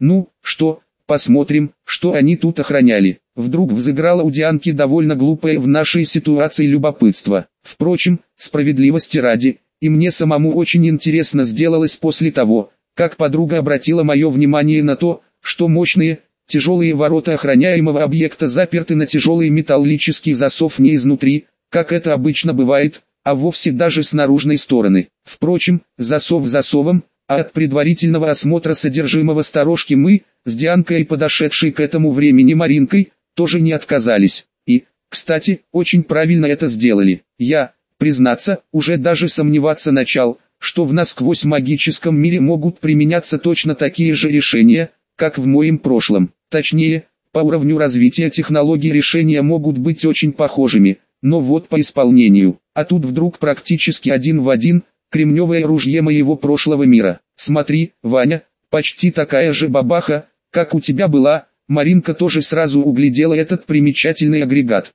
Ну, что, посмотрим, что они тут охраняли. Вдруг взыграло у Дианки довольно глупое в нашей ситуации любопытство. Впрочем, справедливости ради, и мне самому очень интересно сделалось после того, как подруга обратила мое внимание на то, что мощные, тяжелые ворота охраняемого объекта заперты на тяжелый металлический засов не изнутри, как это обычно бывает, а вовсе даже с наружной стороны. Впрочем, засов засовом, а от предварительного осмотра содержимого сторожки мы, с Дианкой и подошедшей к этому времени Маринкой, тоже не отказались. И, кстати, очень правильно это сделали. Я, признаться, уже даже сомневаться начал, что в насквозь магическом мире могут применяться точно такие же решения, как в моем прошлом. Точнее, по уровню развития технологий решения могут быть очень похожими, но вот по исполнению. А тут вдруг практически один в один, кремневое ружье моего прошлого мира. Смотри, Ваня, почти такая же бабаха, как у тебя была. Маринка тоже сразу углядела этот примечательный агрегат.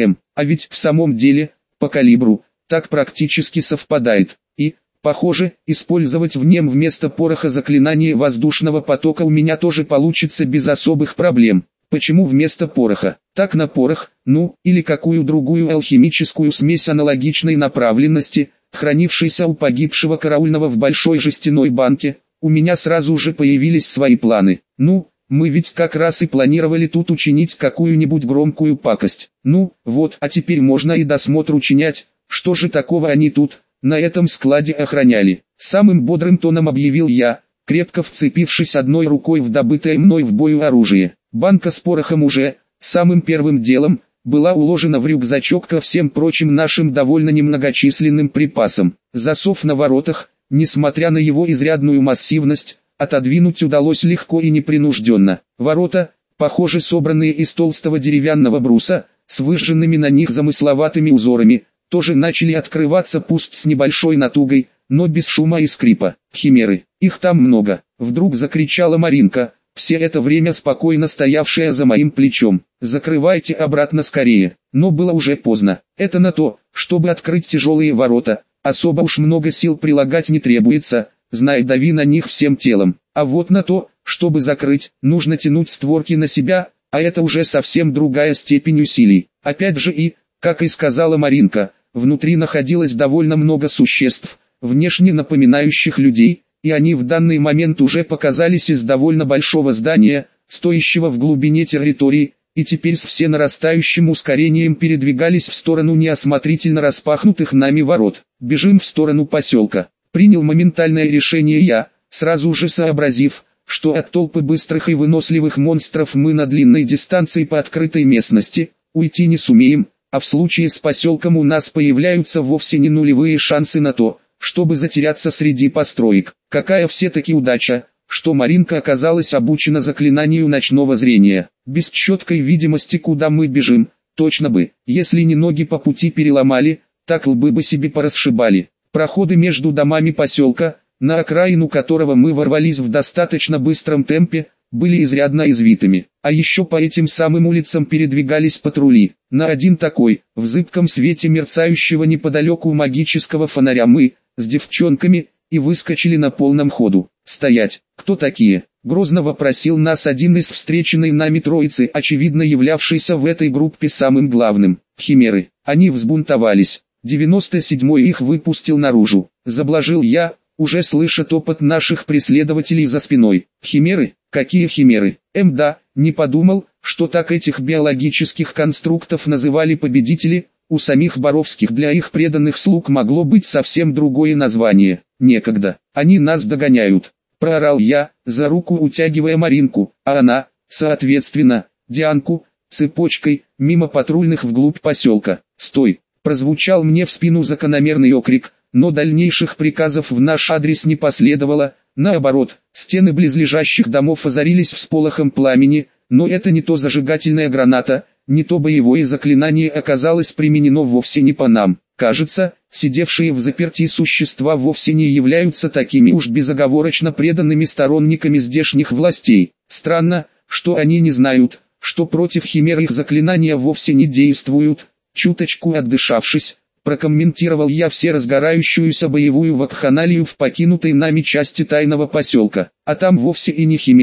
А ведь в самом деле, по калибру, так практически совпадает. И, похоже, использовать в нем вместо пороха заклинание воздушного потока у меня тоже получится без особых проблем. Почему вместо пороха? Так на порох, ну, или какую другую алхимическую смесь аналогичной направленности, хранившейся у погибшего караульного в большой жестяной банке, у меня сразу же появились свои планы. Ну, мы ведь как раз и планировали тут учинить какую-нибудь громкую пакость. Ну, вот, а теперь можно и досмотр учинять, что же такого они тут, на этом складе охраняли. Самым бодрым тоном объявил я, крепко вцепившись одной рукой в добытое мной в бою оружие. Банка с порохом уже, самым первым делом, была уложена в рюкзачок ко всем прочим нашим довольно немногочисленным припасам. Засов на воротах, несмотря на его изрядную массивность, отодвинуть удалось легко и непринужденно. Ворота, похоже собранные из толстого деревянного бруса, с выжженными на них замысловатыми узорами, тоже начали открываться пусть с небольшой натугой, но без шума и скрипа. Химеры, их там много, вдруг закричала Маринка, все это время спокойно стоявшая за моим плечом. Закрывайте обратно скорее. Но было уже поздно. Это на то, чтобы открыть тяжелые ворота, особо уж много сил прилагать не требуется, знай, дави на них всем телом. А вот на то, чтобы закрыть, нужно тянуть створки на себя, а это уже совсем другая степень усилий. Опять же и, как и сказала Маринка, внутри находилось довольно много существ, внешне напоминающих людей, и они в данный момент уже показались из довольно большого здания, стоящего в глубине территории, и теперь с всенарастающим ускорением передвигались в сторону неосмотрительно распахнутых нами ворот. Бежим в сторону поселка. Принял моментальное решение я, сразу же сообразив, что от толпы быстрых и выносливых монстров мы на длинной дистанции по открытой местности уйти не сумеем, а в случае с поселком у нас появляются вовсе не нулевые шансы на то, чтобы затеряться среди построек. Какая все-таки удача, что Маринка оказалась обучена заклинанию ночного зрения. Без четкой видимости, куда мы бежим, точно бы, если не ноги по пути переломали, так лбы бы себе порасшибали. Проходы между домами поселка, на окраину которого мы ворвались в достаточно быстром темпе, были изрядно извитыми. А еще по этим самым улицам передвигались патрули. На один такой, в зыбком свете мерцающего неподалеку магического фонаря мы, с девчонками, и выскочили на полном ходу. «Стоять! Кто такие?» — грозно вопросил нас один из встреченной нами троицы, очевидно являвшийся в этой группе самым главным. Химеры. Они взбунтовались. 97-й их выпустил наружу. Заблажил я, уже слыша топот наших преследователей за спиной. Химеры? Какие химеры? Да, не подумал, что так этих биологических конструктов называли победители. У самих Боровских для их преданных слуг могло быть совсем другое название. Некогда. Они нас догоняют. Проорал я, за руку утягивая Маринку, а она, соответственно, Дианку, цепочкой, мимо патрульных вглубь поселка. «Стой!» Прозвучал мне в спину закономерный окрик, но дальнейших приказов в наш адрес не последовало. Наоборот, стены близлежащих домов озарились всполохом пламени, но это не то зажигательная граната, не то боевое заклинание оказалось применено вовсе не по нам. Кажется, сидевшие в заперти существа вовсе не являются такими уж безоговорочно преданными сторонниками здешних властей. Странно, что они не знают, что против химер их заклинания вовсе не действуют. Чуточку отдышавшись, прокомментировал я все разгорающуюся боевую вакханалию в покинутой нами части тайного поселка. А там вовсе и не химеры,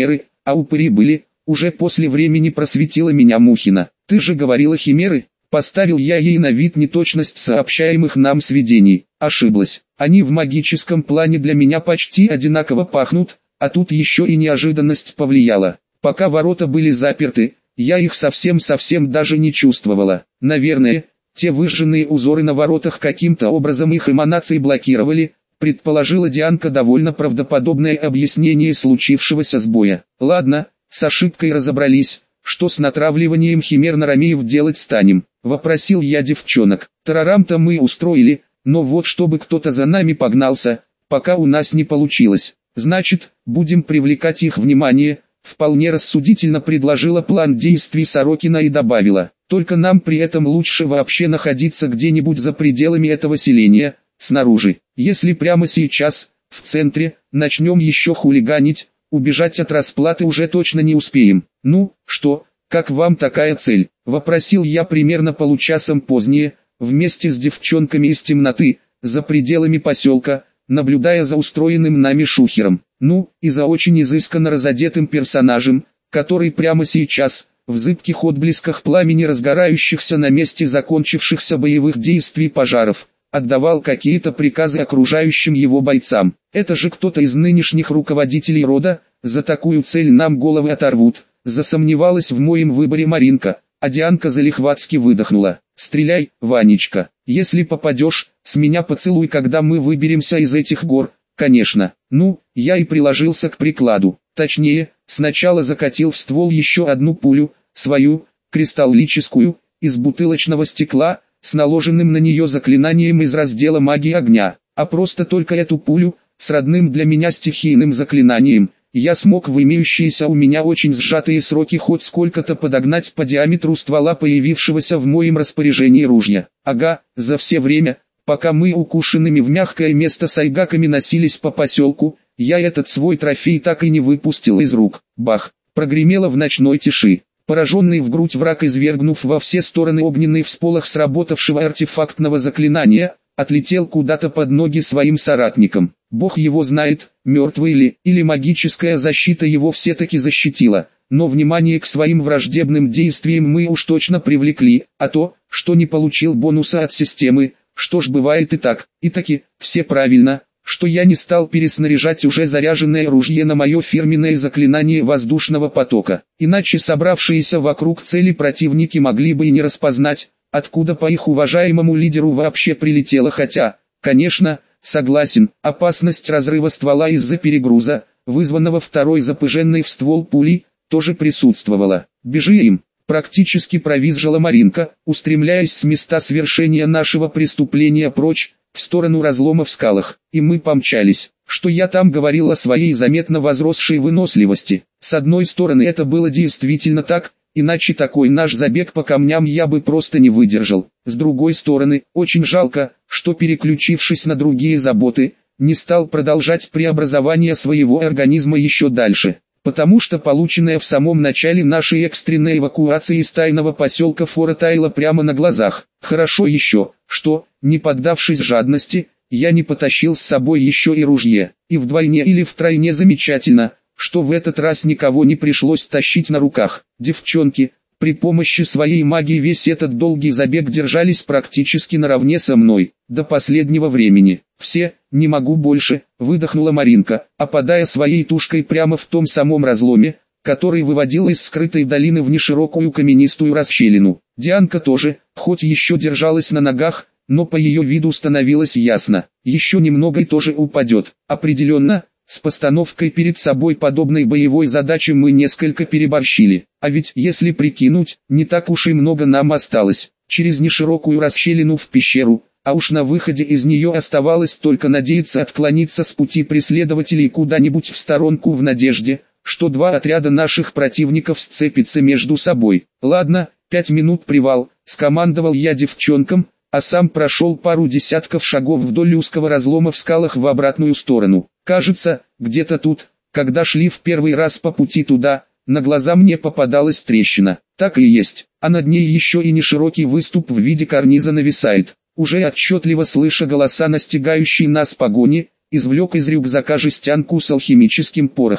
А упыри были, уже после времени просветила меня Мухина. Ты же говорила химеры? Поставил я ей на вид неточность сообщаемых нам сведений. Ошиблась. Они в магическом плане для меня почти одинаково пахнут, а тут еще и неожиданность повлияла. Пока ворота были заперты, я их совсем даже не чувствовала. Наверное, те выжженные узоры на воротах каким-то образом их эманации блокировали, предположила Дианка довольно правдоподобное объяснение случившегося сбоя. Ладно, с ошибкой разобрались, что с натравливанием химер на ромеев делать станем, вопросил я девчонок. Тарарам-то мы устроили, но вот чтобы кто-то за нами погнался, пока у нас не получилось. Значит, будем привлекать их внимание, вполне рассудительно предложила план действий Сорокина и добавила. Только нам при этом лучше вообще находиться где-нибудь за пределами этого селения, снаружи. Если прямо сейчас, в центре, начнем еще хулиганить, убежать от расплаты уже точно не успеем. Ну, что, как вам такая цель? Вопросил я примерно получасом позднее, вместе с девчонками из темноты, за пределами поселка, наблюдая за устроенным нами шухером. Ну, и за очень изысканно разодетым персонажем, который прямо сейчас, в зыбких отблесках пламени разгорающихся на месте закончившихся боевых действий пожаров, отдавал какие-то приказы окружающим его бойцам. Это же кто-то из нынешних руководителей рода, за такую цель нам головы оторвут. Засомневалась в моем выборе Маринка, а Дианка залихватски выдохнула. Стреляй, Ванечка, если попадешь, с меня поцелуй, когда мы выберемся из этих гор. Конечно. Ну, я и приложился к прикладу. Точнее, сначала закатил в ствол еще одну пулю, свою, кристаллическую, из бутылочного стекла, с наложенным на нее заклинанием из раздела магии огня. А просто только эту пулю, с родным для меня стихийным заклинанием, я смог в имеющиеся у меня очень сжатые сроки хоть сколько-то подогнать по диаметру ствола появившегося в моем распоряжении ружья. Ага, за все время, пока мы укушенными в мягкое место сайгаками носились по поселку, я этот свой трофей так и не выпустил из рук. Бах! Прогремело в ночной тиши. Пораженный в грудь враг, извергнув во все стороны огненный всполох сработавшего артефактного заклинания, отлетел куда-то под ноги своим соратникам. Бог его знает, мертвый ли, или магическая защита его все-таки защитила, но внимание к своим враждебным действиям мы уж точно привлекли, а то, что не получил бонуса от системы, что ж бывает и так, и таки, все правильно, что я не стал переснаряжать уже заряженное ружье на мое фирменное заклинание воздушного потока, иначе собравшиеся вокруг цели противники могли бы и не распознать, откуда по их уважаемому лидеру вообще прилетело, хотя, конечно, согласен, опасность разрыва ствола из-за перегруза, вызванного второй запыженной в ствол пулей, тоже присутствовала. «Бежи им!» Практически провизжала Маринка, устремляясь с места свершения нашего преступления прочь, в сторону разлома в скалах, и мы помчались. Что я там говорил о своей заметно возросшей выносливости? С одной стороны, это было действительно так, иначе такой наш забег по камням я бы просто не выдержал. С другой стороны, очень жалко, что переключившись на другие заботы, не стал продолжать преобразование своего организма еще дальше. Потому что полученная в самом начале нашей экстренной эвакуации из тайного поселка Фора таяла прямо на глазах. Хорошо еще, что, не поддавшись жадности, я не потащил с собой еще и ружье. И вдвойне или втройне замечательно, что в этот раз никого не пришлось тащить на руках. Девчонки, при помощи своей магии весь этот долгий забег держались практически наравне со мной, до последнего времени. «Все, не могу больше», — выдохнула Маринка, опадая своей тушкой прямо в том самом разломе, который выводил из скрытой долины в неширокую каменистую расщелину. Дианка тоже, хоть еще держалась на ногах, но по ее виду становилось ясно, еще немного и тоже упадет. Определенно, с постановкой перед собой подобной боевой задачи мы несколько переборщили. А ведь, если прикинуть, не так уж и много нам осталось. Через неширокую расщелину в пещеру, а уж на выходе из нее оставалось только надеяться отклониться с пути преследователей куда-нибудь в сторонку в надежде, что два отряда наших противников сцепятся между собой. «Ладно, 5 минут привал», — скомандовал я девчонкам, а сам прошел пару десятков шагов вдоль узкого разлома в скалах в обратную сторону. Кажется, где-то тут, когда шли в первый раз по пути туда, на глаза мне попадалась трещина. Так и есть, а над ней еще и неширокий выступ в виде карниза нависает. Уже отчетливо слыша голоса настигающей нас погони, извлек из рюкзака жестянку с алхимическим порохом.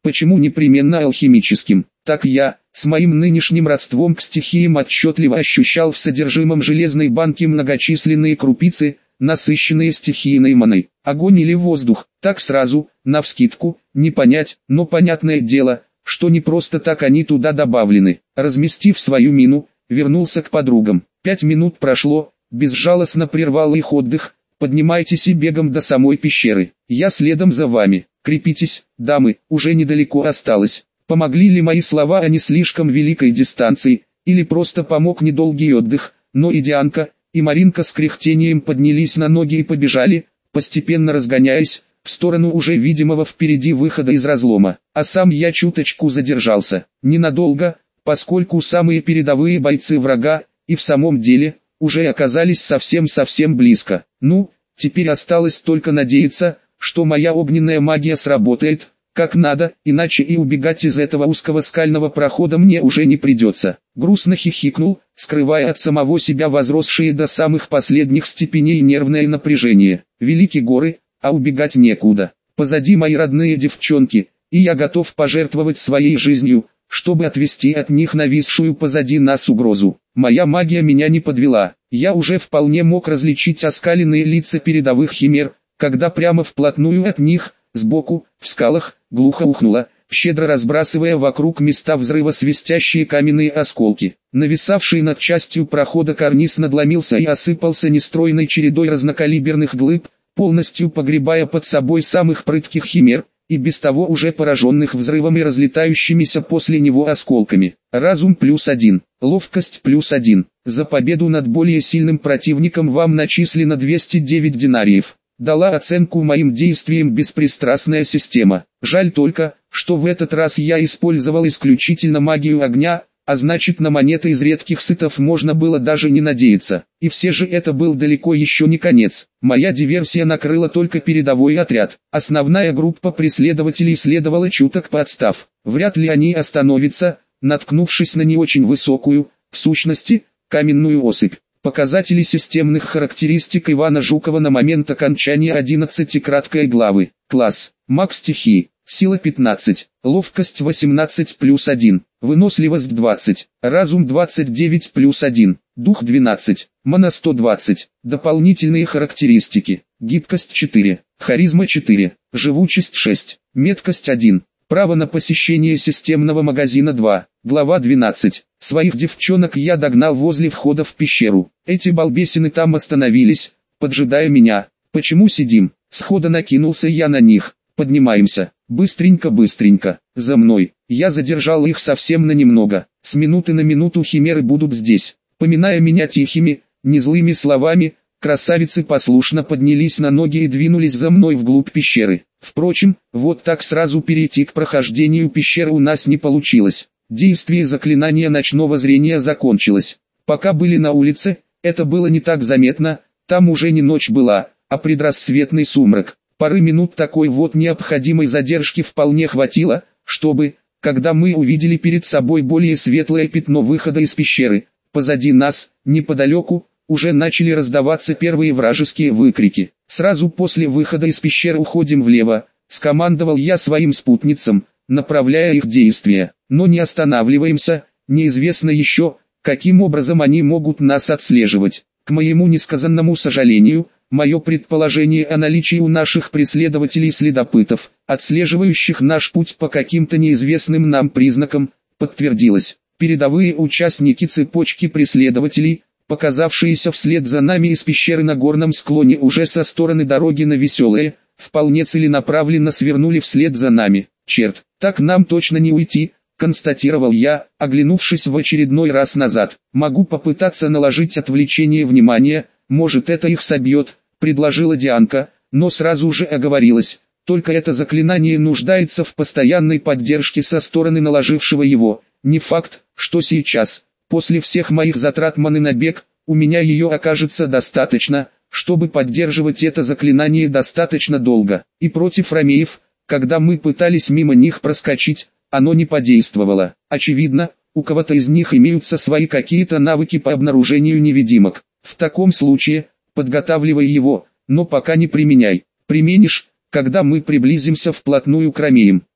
Почему непременно алхимическим? Так я, с моим нынешним родством к стихиям, отчетливо ощущал в содержимом железной банки многочисленные крупицы, насыщенные стихийной маной. Огонь или воздух, так сразу, навскидку, не понять, но понятное дело, что не просто так они туда добавлены. Разместив свою мину, вернулся к подругам. 5 минут прошло, безжалостно прервал их отдых. Поднимайтесь и бегом до самой пещеры. Я следом за вами. Крепитесь, дамы, уже недалеко осталось. Помогли ли мои слова о не слишком великой дистанции, или просто помог недолгий отдых, но и Дианка, и Маринка с кряхтением поднялись на ноги и побежали, постепенно разгоняясь, в сторону уже видимого впереди выхода из разлома. А сам я чуточку задержался. Ненадолго, поскольку самые передовые бойцы врага, и в самом деле, уже оказались совсем близко. Ну, теперь осталось только надеяться, что моя огненная магия сработает, как надо, иначе и убегать из этого узкого скального прохода мне уже не придется. Грустно хихикнул, скрывая от самого себя возросшие до самых последних степеней нервное напряжение. Велики горы, а убегать некуда. Позади мои родные девчонки, и я готов пожертвовать своей жизнью, чтобы отвести от них нависшую позади нас угрозу. Моя магия меня не подвела. Я уже вполне мог различить оскаленные лица передовых химер, когда прямо вплотную от них, сбоку, в скалах, глухо ухнуло, щедро разбрасывая вокруг места взрыва свистящие каменные осколки. Нависавший над частью прохода карниз надломился и осыпался нестройной чередой разнокалиберных глыб, полностью погребая под собой самых прытких химер, и без того уже пораженных взрывом и разлетающимися после него осколками. Разум +1, ловкость +1. За победу над более сильным противником вам начислено 209 динариев. Дала оценку моим действиям беспристрастная система. Жаль только, что в этот раз я использовал исключительно магию огня, а значит, на монеты из редких сытов можно было даже не надеяться. И все же это был далеко еще не конец. Моя диверсия накрыла только передовой отряд. Основная группа преследователей следовала чуток поотстав. Вряд ли они остановятся, наткнувшись на не очень высокую, в сущности, каменную осыпь. Показатели системных характеристик Ивана Жукова на момент окончания 11 краткой главы. Класс. Маг стихии. Сила 15. Ловкость 18 +1. Выносливость 20. Разум 29 +1. Дух 12. Мана 120. Дополнительные характеристики. Гибкость 4. Харизма 4. Живучесть 6. Меткость 1. Право на посещение системного магазина 2. Глава 12. Своих девчонок я догнал возле входа в пещеру. Эти балбесины там остановились, поджидая меня. Почему сидим? Схода накинулся я на них. Поднимаемся. Быстренько, за мной. Я задержал их совсем на немного. С минуты на минуту химеры будут здесь. Поминая меня тихими, незлыми словами, красавицы послушно поднялись на ноги и двинулись за мной вглубь пещеры. Впрочем, вот так сразу перейти к прохождению пещеры у нас не получилось. Действие заклинания ночного зрения закончилось. Пока были на улице, это было не так заметно, там уже не ночь была, а предрассветный сумрак. Пары минут такой вот необходимой задержки вполне хватило, чтобы, когда мы увидели перед собой более светлое пятно выхода из пещеры, позади нас, неподалеку, уже начали раздаваться первые вражеские выкрики. Сразу после выхода из пещеры уходим влево, скомандовал я своим спутницам, направляя их действия. Но не останавливаемся, неизвестно еще, каким образом они могут нас отслеживать. К моему несказанному сожалению, мое предположение о наличии у наших преследователей следопытов, отслеживающих наш путь по каким-то неизвестным нам признакам, подтвердилось. Передовые участники цепочки преследователей, показавшиеся вслед за нами из пещеры на горном склоне уже со стороны дороги на Веселое, вполне целенаправленно свернули вслед за нами. Черт, так нам точно не уйти, констатировал я, оглянувшись в очередной раз назад. Могу попытаться наложить отвлечение внимания, может это их собьет, предложила Дианка, но сразу же оговорилась. Только это заклинание нуждается в постоянной поддержке со стороны наложившего его. Не факт, что сейчас, после всех моих затрат маны на бег, у меня ее окажется достаточно, чтобы поддерживать это заклинание достаточно долго. И против ромеев, когда мы пытались мимо них проскочить, оно не подействовало. Очевидно, у кого-то из них имеются свои какие-то навыки по обнаружению невидимок. В таком случае, подготавливай его, но пока не применяй. Применишь, когда мы приблизимся вплотную к ромеям.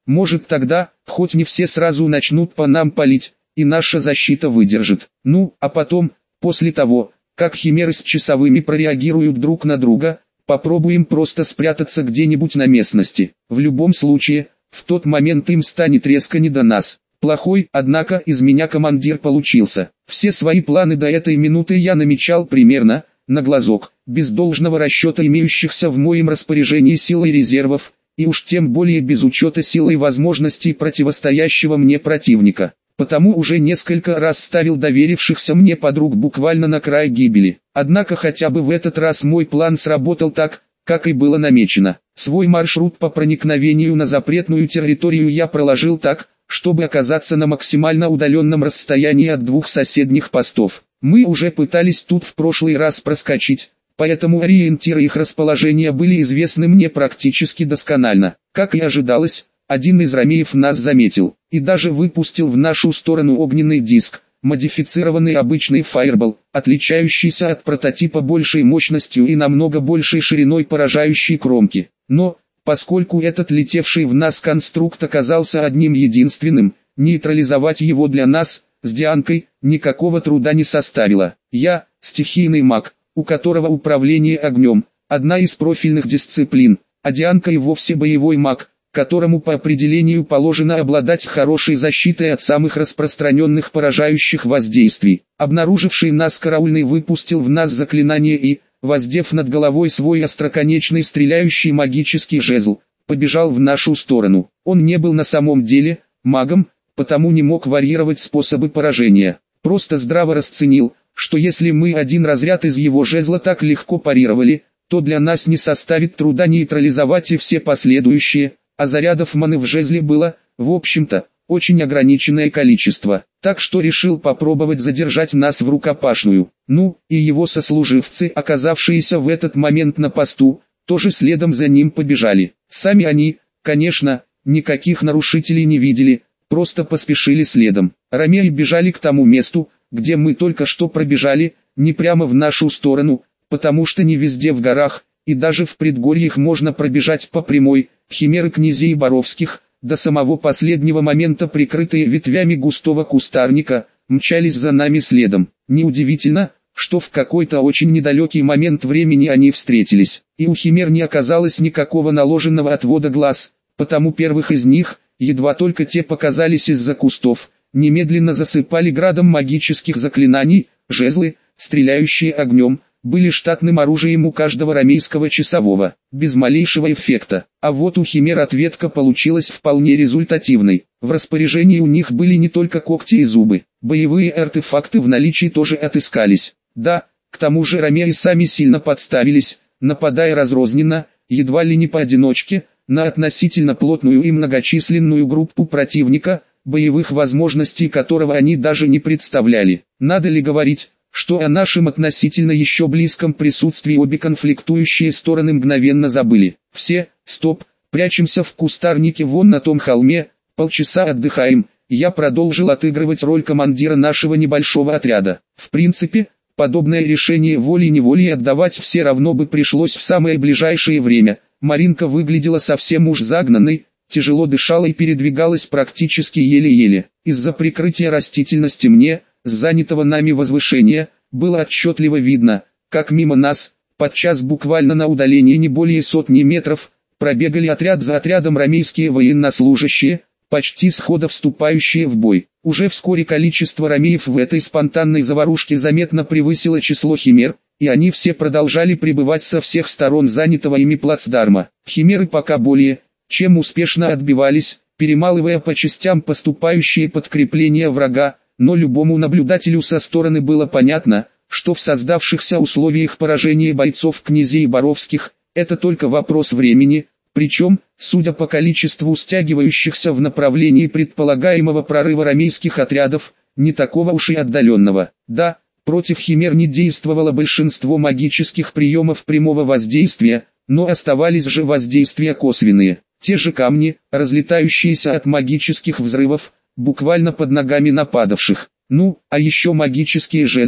Может тогда, хоть не все сразу начнут по нам палить, и наша защита выдержит. Ну, а потом, после того, как химеры с часовыми прореагируют друг на друга, попробуем просто спрятаться где-нибудь на местности. В любом случае, в тот момент им станет резко не до нас. Плохой, однако, из меня командир получился. Все свои планы до этой минуты я намечал примерно, на глазок, без должного расчета имеющихся в моем распоряжении сил и резервов, и уж тем более без учета сил и возможностей противостоящего мне противника. Потому уже несколько раз ставил доверившихся мне подруг буквально на край гибели. Однако хотя бы в этот раз мой план сработал так, как и было намечено. Свой маршрут по проникновению на запретную территорию я проложил так, чтобы оказаться на максимально удаленном расстоянии от двух соседних постов. Мы уже пытались тут в прошлый раз проскочить, поэтому ориентиры их расположения были известны мне практически досконально. Как и ожидалось, один из ромеев нас заметил, и даже выпустил в нашу сторону огненный диск, модифицированный обычный фаербол, отличающийся от прототипа большей мощностью и намного большей шириной поражающей кромки. Но, поскольку этот летевший в нас конструкт оказался одним единственным, нейтрализовать его для нас, с Дианкой, никакого труда не составило. Я, стихийный маг, у которого управление огнем, одна из профильных дисциплин, а Дианка и вовсе боевой маг, которому по определению положено обладать хорошей защитой от самых распространенных поражающих воздействий. Обнаруживший нас караульный выпустил в нас заклинание и, воздев над головой свой остроконечный стреляющий магический жезл, побежал в нашу сторону. Он не был на самом деле магом, потому не мог варьировать способы поражения. Просто здраво расценил, что если мы один разряд из его жезла так легко парировали, то для нас не составит труда нейтрализовать и все последующие, а зарядов маны в жезле было, в общем-то, очень ограниченное количество. Так что решил попробовать задержать нас в рукопашную. Ну, и его сослуживцы, оказавшиеся в этот момент на посту, тоже следом за ним побежали. Сами они, конечно, никаких нарушителей не видели, просто поспешили следом. Ромеи бежали к тому месту, где мы только что пробежали, не прямо в нашу сторону, потому что не везде в горах, и даже в предгорьях можно пробежать по прямой. Химеры князей Боровских, до самого последнего момента прикрытые ветвями густого кустарника, мчались за нами следом. Неудивительно, что в какой-то очень недалекий момент времени они встретились, и у химер не оказалось никакого наложенного отвода глаз, потому первых из них, едва только те показались из-за кустов, немедленно засыпали градом магических заклинаний. Жезлы, стреляющие огнем, были штатным оружием у каждого ромейского часового, без малейшего эффекта. А вот у химер ответка получилась вполне результативной. В распоряжении у них были не только когти и зубы, боевые артефакты в наличии тоже отыскались. Да, к тому же ромеи сами сильно подставились, нападая разрозненно, едва ли не поодиночке, на относительно плотную и многочисленную группу противника, боевых возможностей которого они даже не представляли. Надо ли говорить, что о нашем относительно еще близком присутствии обе конфликтующие стороны мгновенно забыли. Все, стоп, прячемся в кустарнике вон на том холме, полчаса отдыхаем. Я продолжил отыгрывать роль командира нашего небольшого отряда. В принципе, подобное решение волей-неволей отдавать все равно бы пришлось в самое ближайшее время. Маринка выглядела совсем уж загнанной, тяжело дышала и передвигалась практически еле-еле. Из-за прикрытия растительности мне, с занятого нами возвышения, было отчетливо видно, как мимо нас, подчас буквально на удалении не более сотни метров, пробегали отряд за отрядом ромейские военнослужащие, почти сходу вступающие в бой. Уже вскоре количество ромеев в этой спонтанной заварушке заметно превысило число химер, и они все продолжали прибывать со всех сторон занятого ими плацдарма. Химеры пока более, чем успешно отбивались, перемалывая по частям поступающие подкрепления врага, но любому наблюдателю со стороны было понятно, что в создавшихся условиях поражения бойцов князей Боровских, это только вопрос времени, причем, судя по количеству стягивающихся в направлении предполагаемого прорыва ромейских отрядов, не такого уж и отдаленного. Да, против химер не действовало большинство магических приемов прямого воздействия, но оставались же воздействия косвенные. Те же камни, разлетающиеся от магических взрывов, буквально под ногами нападавших. Ну, а еще магические жезлы,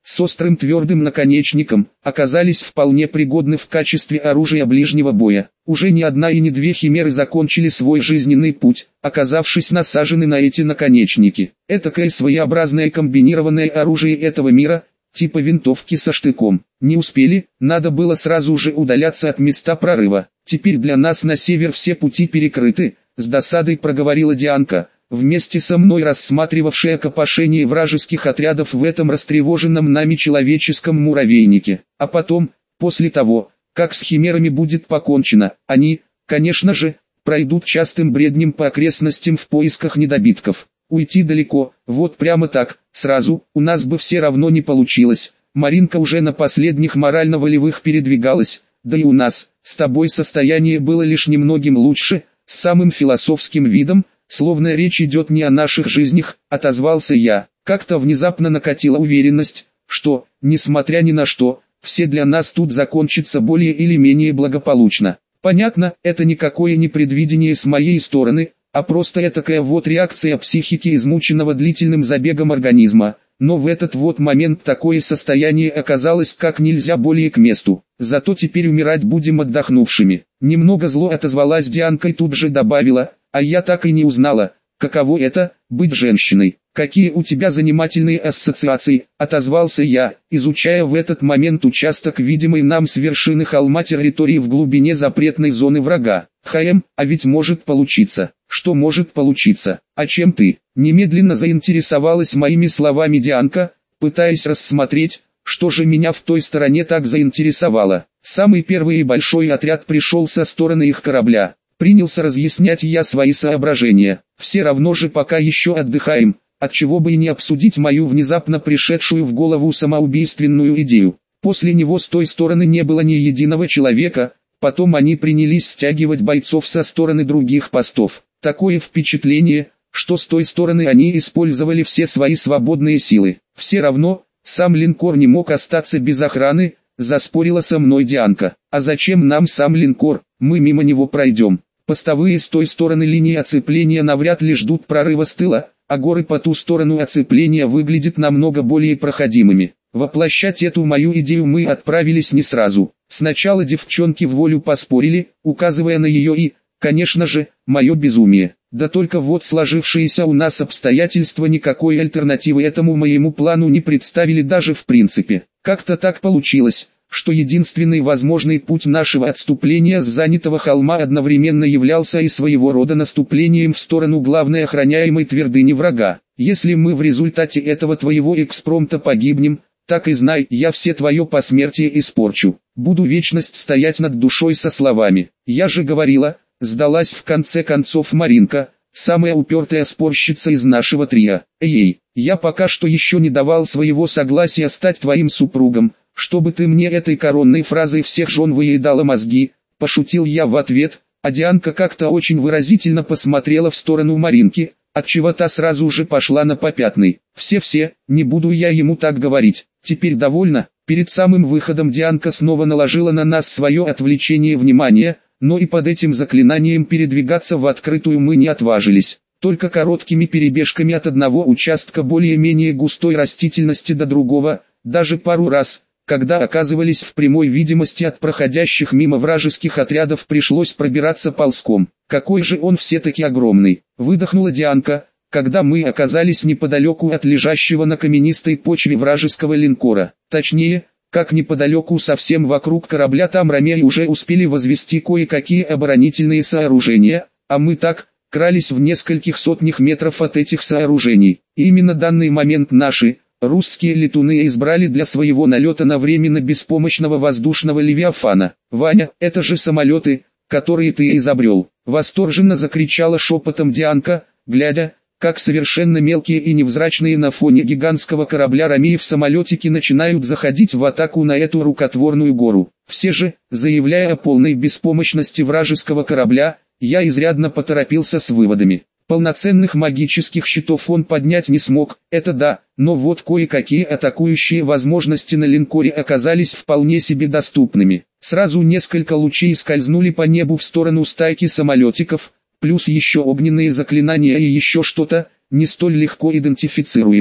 с острым твердым наконечником, оказались вполне пригодны в качестве оружия ближнего боя. Уже ни одна и ни две химеры закончили свой жизненный путь, оказавшись насажены на эти наконечники. Этакое своеобразное комбинированное оружие этого мира, типа винтовки со штыком. Не успели, надо было сразу же удаляться от места прорыва. Теперь для нас на север все пути перекрыты, с досадой проговорила Дианка, вместе со мной рассматривавшая копошение вражеских отрядов в этом растревоженном нами человеческом муравейнике. А потом, после того, как с химерами будет покончено, они, конечно же, пройдут частым бреднем по окрестностям в поисках недобитков. Уйти далеко, вот прямо так, сразу, у нас бы все равно не получилось. Маринка уже на последних морально-волевых передвигалась, да и у нас, с тобой состояние было лишь немногим лучше, с самым философским видом, словно речь идет не о наших жизнях, отозвался я. Как-то внезапно накатила уверенность, что, несмотря ни на что, все для нас тут закончится более или менее благополучно. Понятно, это никакое не предвидение с моей стороны, а просто этакая вот реакция психики измученного длительным забегом организма. Но в этот вот момент такое состояние оказалось как нельзя более к месту. Зато теперь умирать будем отдохнувшими. Немного зло отозвалась Дианка и тут же добавила, а я так и не узнала, каково это, быть женщиной. Какие у тебя занимательные ассоциации, отозвался я, изучая в этот момент участок видимой нам с вершины холма территории в глубине запретной зоны врага. А ведь может получиться. Что может получиться? А чем ты? Немедленно заинтересовалась моими словами Дианка, пытаясь рассмотреть, что же меня в той стороне так заинтересовало. Самый первый и большой отряд пришел со стороны их корабля. Принялся разъяснять я свои соображения. Все равно же пока еще отдыхаем, отчего бы и не обсудить мою внезапно пришедшую в голову самоубийственную идею. После него с той стороны не было ни единого человека. Потом они принялись стягивать бойцов со стороны других постов. Такое впечатление, что с той стороны они использовали все свои свободные силы. Все равно, сам линкор не мог остаться без охраны, заспорила со мной Дианка. А зачем нам сам линкор, мы мимо него пройдем. Постовые с той стороны линии оцепления навряд ли ждут прорыва с тыла, а горы по ту сторону оцепления выглядят намного более проходимыми. Воплощать эту мою идею мы отправились не сразу. Сначала девчонки в волю поспорили, указывая на ее и, конечно же, мое безумие. Да только вот сложившиеся у нас обстоятельства никакой альтернативы этому моему плану не представили даже в принципе. Как-то так получилось, что единственный возможный путь нашего отступления с занятого холма одновременно являлся и своего рода наступлением в сторону главной охраняемой твердыни врага. Если мы в результате этого твоего экспромта погибнем, так и знай, я все твое посмертие испорчу. Буду вечность стоять над душой со словами. Я же говорила, сдалась в конце концов Маринка, самая упертая спорщица из нашего трио. Эй, я пока что еще не давал своего согласия стать твоим супругом, чтобы ты мне этой коронной фразой всех жен выедала мозги, пошутил я в ответ, а Дианка как-то очень выразительно посмотрела в сторону Маринки, отчего та сразу же пошла на попятный. Все, не буду я ему так говорить. Теперь довольно. Перед самым выходом Дианка снова наложила на нас свое отвлечение внимания, но и под этим заклинанием передвигаться в открытую мы не отважились. Только короткими перебежками от одного участка более-менее густой растительности до другого, даже пару раз, когда оказывались в прямой видимости от проходящих мимо вражеских отрядов, пришлось пробираться ползком. Какой же он все-таки огромный, выдохнула Дианка, когда мы оказались неподалеку от лежащего на каменистой почве вражеского линкора. Точнее, как неподалеку совсем вокруг корабля там ромеи уже успели возвести кое-какие оборонительные сооружения, а мы так, крались в нескольких сотнях метров от этих сооружений. И именно данный момент наши, русские летуны избрали для своего налета на временно беспомощного воздушного левиафана. «Ваня, это же самолеты, которые ты изобрел!» Восторженно закричала шепотом Дианка, глядя, как совершенно мелкие и невзрачные на фоне гигантского корабля ромеи-самолетики начинают заходить в атаку на эту рукотворную гору. Все же, заявляя о полной беспомощности вражеского корабля, я изрядно поторопился с выводами. Полноценных магических щитов он поднять не смог, это да, но вот кое-какие атакующие возможности на линкоре оказались вполне себе доступными. Сразу несколько лучей скользнули по небу в сторону стайки самолетиков, плюс еще огненные заклинания и еще что-то, не столь легко идентифицируемое.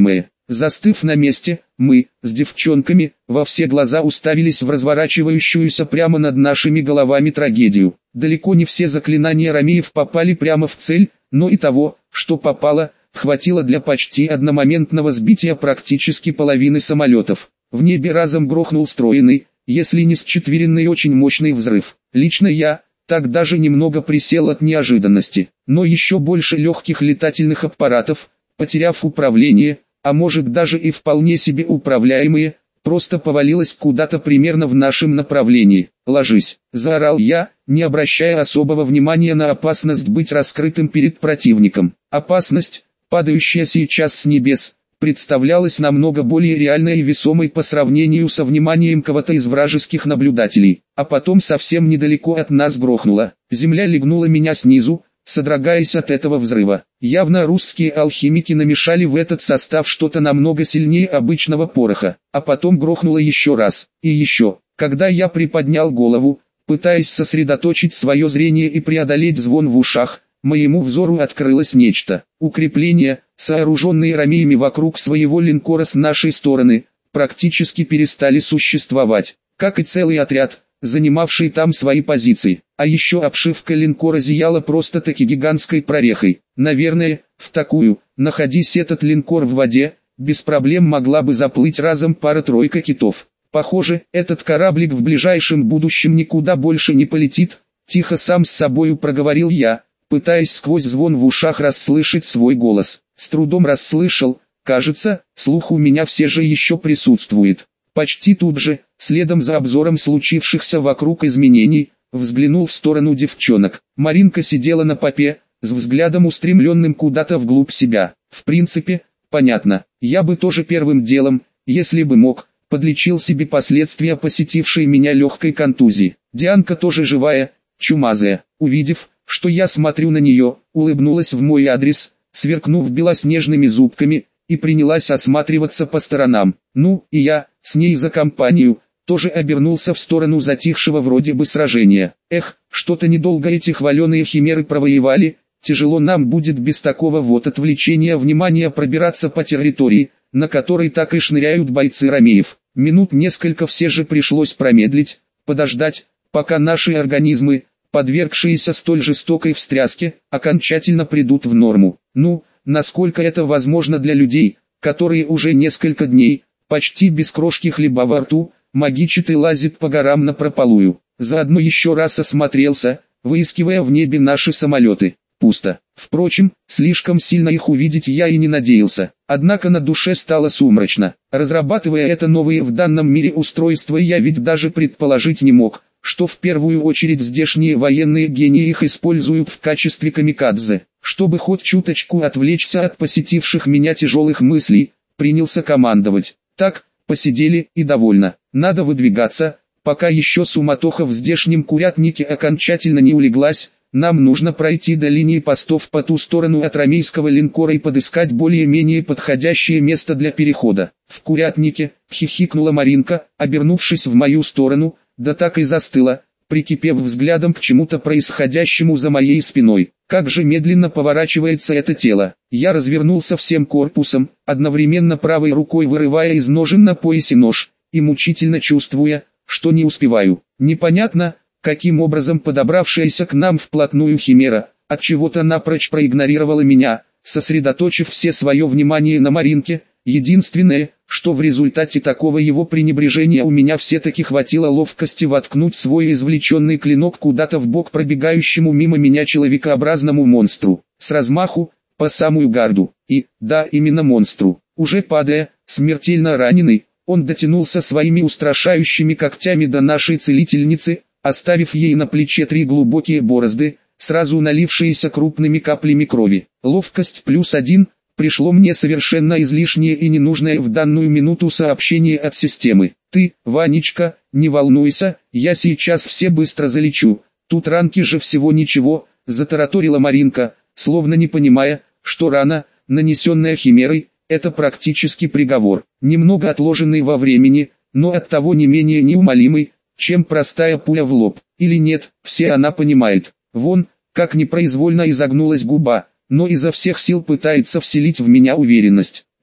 Застыв на месте, мы, с девчонками, во все глаза уставились в разворачивающуюся прямо над нашими головами трагедию. Далеко не все заклинания ромеев попали прямо в цель, но и того, что попало, хватило для почти одномоментного сбития практически половины самолетов. В небе разом грохнул стройный, если не счетверенный, очень мощный взрыв. Лично я, так даже немного присел от неожиданности, но еще больше легких летательных аппаратов, потеряв управление, а может даже и вполне себе управляемые, просто повалилось куда-то примерно в нашем направлении. «Ложись!» – заорал я, не обращая особого внимания на опасность быть раскрытым перед противником. Опасность, падающая сейчас с небес, представлялась намного более реальной и весомой по сравнению со вниманием кого-то из вражеских наблюдателей. А потом совсем недалеко от нас грохнуло. Земля легнула меня снизу, содрогаясь от этого взрыва. Явно русские алхимики намешали в этот состав что-то намного сильнее обычного пороха. А потом грохнуло еще раз. И еще. Когда я приподнял голову, пытаясь сосредоточить свое зрение и преодолеть звон в ушах, моему взору открылось нечто. Укрепления, сооруженные ромеями вокруг своего линкора с нашей стороны, практически перестали существовать, как и целый отряд, занимавший там свои позиции. А еще обшивка линкора зияла просто-таки гигантской прорехой. Наверное, в такую, находясь этот линкор в воде, без проблем могла бы заплыть разом пара-тройка китов. Похоже, этот кораблик в ближайшем будущем никуда больше не полетит, тихо сам с собою проговорил я, пытаясь сквозь звон в ушах расслышать свой голос. С трудом расслышал, кажется, слух у меня все же еще присутствует. Почти тут же, следом за обзором случившихся вокруг изменений, взглянул в сторону девчонок. Маринка сидела на попе, с взглядом устремленным куда-то вглубь себя. В принципе, понятно, я бы тоже первым делом, если бы мог, подлечил себе последствия посетившей меня легкой контузии. Дианка тоже живая, чумазая. Увидев, что я смотрю на нее, улыбнулась в мой адрес, сверкнув белоснежными зубками, и принялась осматриваться по сторонам. Ну, и я, с ней за компанию, тоже обернулся в сторону затихшего вроде бы сражения. Эх, что-то недолго эти хваленые химеры провоевали, тяжело нам будет без такого вот отвлечения внимания пробираться по территории, на которой так и шныряют бойцы ромеев. Минут несколько все же пришлось промедлить, подождать, пока наши организмы, подвергшиеся столь жестокой встряске, окончательно придут в норму. Ну, насколько это возможно для людей, которые уже несколько дней, почти без крошки хлеба во рту, магичат и лазят по горам напропалую. Заодно еще раз осмотрелся, выискивая в небе наши самолеты. Пусто. Впрочем, слишком сильно их увидеть я и не надеялся. Однако на душе стало сумрачно. Разрабатывая это новые в данном мире устройства, я ведь даже предположить не мог, что в первую очередь здешние военные гении их используют в качестве камикадзе. Чтобы хоть чуточку отвлечься от посетивших меня тяжелых мыслей, принялся командовать. Так, посидели и довольно. Надо выдвигаться, пока еще суматоха в здешнем курятнике окончательно не улеглась. Нам нужно пройти до линии постов по ту сторону от ромейского линкора и подыскать более-менее подходящее место для перехода. В курятнике, хихикнула Маринка, обернувшись в мою сторону, да так и застыла, прикипев взглядом к чему-то происходящему за моей спиной. Как же медленно поворачивается это тело. Я развернулся всем корпусом, одновременно правой рукой вырывая из ножен на поясе нож, и мучительно чувствуя, что не успеваю. Непонятно, каким образом подобравшаяся к нам вплотную химера, отчего-то напрочь проигнорировала меня, сосредоточив все свое внимание на Маринке. Единственное, что в результате такого его пренебрежения у меня все-таки хватило ловкости воткнуть свой извлеченный клинок куда-то в бок пробегающему мимо меня человекообразному монстру, с размаху, по самую гарду. И, да, именно монстру. Уже падая, смертельно раненый, он дотянулся своими устрашающими когтями до нашей целительницы, оставив ей на плече 3 глубокие борозды, сразу налившиеся крупными каплями крови. Ловкость +1, пришло мне совершенно излишнее и ненужное в данную минуту сообщение от системы. Ты, Ванечка, не волнуйся, я сейчас все быстро залечу, тут ранки же всего ничего, затараторила Маринка, словно не понимая, что рана, нанесенная химерой, это практически приговор, немного отложенный во времени, но оттого не менее неумолимый, чем простая пуля в лоб. Или нет, все она понимает. Вон, как непроизвольно изогнулась губа, но изо всех сил пытается вселить в меня уверенность.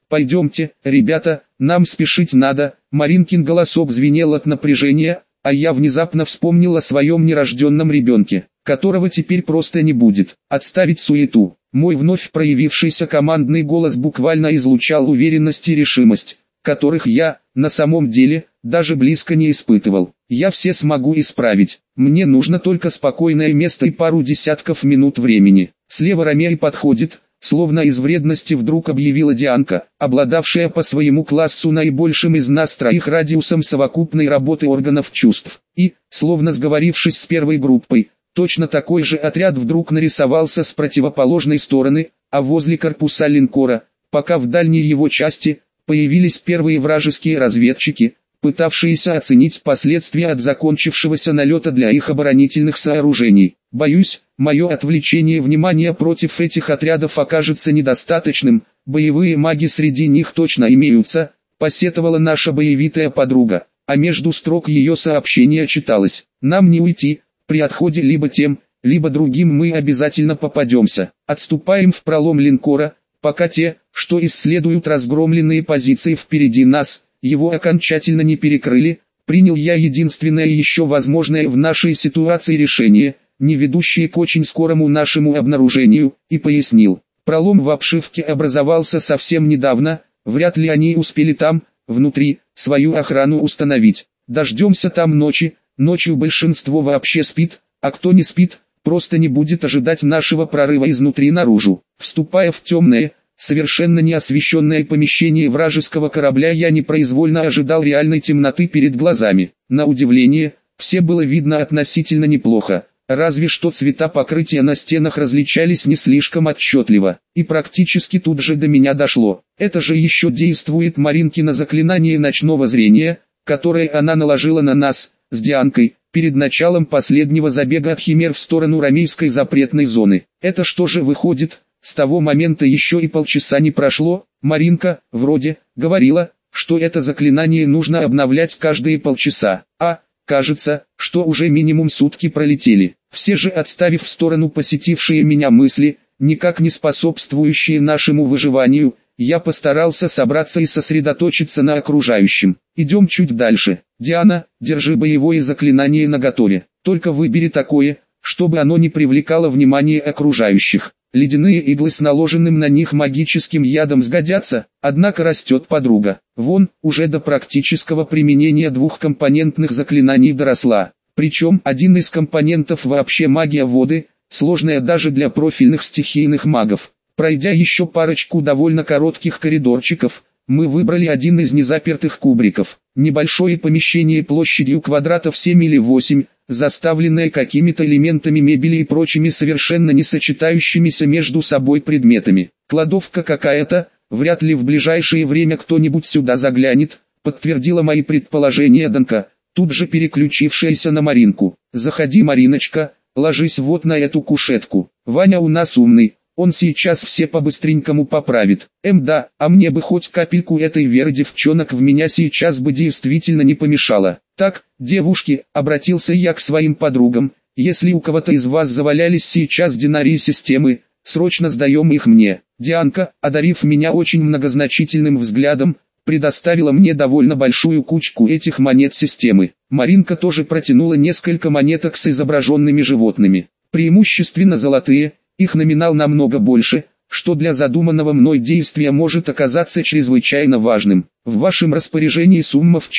Пойдемте, ребята, нам спешить надо. Маринкин голосок звенел от напряжения, а я внезапно вспомнил о своем нерожденном ребенке, которого теперь просто не будет. Отставить суету. Мой вновь проявившийся командный голос буквально излучал уверенность и решимость, которых я, на самом деле, даже близко не испытывал. Я все смогу исправить. Мне нужно только спокойное место и пару десятков минут времени. Слева Ромей подходит, словно из вредности вдруг объявила Дианка, обладавшая по своему классу наибольшим из нас троих радиусом совокупной работы органов чувств. И, словно сговорившись с первой группой, точно такой же отряд вдруг нарисовался с противоположной стороны, а возле корпуса линкора, пока в дальней его части, появились первые вражеские разведчики, пытавшиеся оценить последствия от закончившегося налета для их оборонительных сооружений. Боюсь, мое отвлечение внимания против этих отрядов окажется недостаточным, боевые маги среди них точно имеются, посетовала наша боевитая подруга, а между строк ее сообщения читалось: «Нам не уйти, при отходе либо тем, либо другим мы обязательно попадемся. Отступаем в пролом линкора, пока те, что исследуют разгромленные позиции впереди нас, его окончательно не перекрыли». Принял я единственное еще возможное в нашей ситуации решение, не ведущее к очень скорому нашему обнаружению, и пояснил: пролом в обшивке образовался совсем недавно, вряд ли они успели там, внутри, свою охрану установить. Дождемся там ночи, ночью большинство вообще спит, а кто не спит, просто не будет ожидать нашего прорыва изнутри наружу. Вступая в темное, совершенно неосвещенное помещение вражеского корабля, я непроизвольно ожидал реальной темноты перед глазами. На удивление, все было видно относительно неплохо, разве что цвета покрытия на стенах различались не слишком отчетливо. И практически тут же до меня дошло: это же еще действует Маринкино заклинание ночного зрения, которое она наложила на нас с Дианкой перед началом последнего забега от химер в сторону ромейской запретной зоны. Это что же выходит? С того момента еще и полчаса не прошло. Маринка, вроде, говорила, что это заклинание нужно обновлять каждые полчаса, а, кажется, что уже минимум сутки пролетели. Все же, отставив в сторону посетившие меня мысли, никак не способствующие нашему выживанию, я постарался собраться и сосредоточиться на окружающем. Идем чуть дальше. Диана, держи боевое заклинание наготове. Только выбери такое, чтобы оно не привлекало внимание окружающих. Ледяные иглы с наложенным на них магическим ядом сгодятся, однако растет подруга. Вон, уже до практического применения двухкомпонентных заклинаний доросла. Причем один из компонентов вообще магия воды, сложная даже для профильных стихийных магов. Пройдя еще парочку довольно коротких коридорчиков, мы выбрали один из незапертых кубриков. Небольшое помещение площадью квадратов 7 или 8, заставленное какими-то элементами мебели и прочими совершенно не сочетающимися между собой предметами. Кладовка какая-то, вряд ли в ближайшее время кто-нибудь сюда заглянет, подтвердила мои предположения Данка, тут же переключившаяся на Маринку. Заходи, Мариночка, ложись вот на эту кушетку. Ваня у нас умный. Он сейчас все по-быстренькому поправит. Да, а мне бы хоть капельку этой веры девчонок в меня сейчас бы действительно не помешало. Так, девушки, обратился я к своим подругам, если у кого-то из вас завалялись сейчас динарии системы, срочно сдаем их мне. Дианка, одарив меня очень многозначительным взглядом, предоставила мне довольно большую кучку этих монет системы. Маринка тоже протянула несколько монеток с изображенными животными, преимущественно золотые. Их номинал намного больше, что для задуманного мной действия может оказаться чрезвычайно важным. В вашем распоряжении сумма в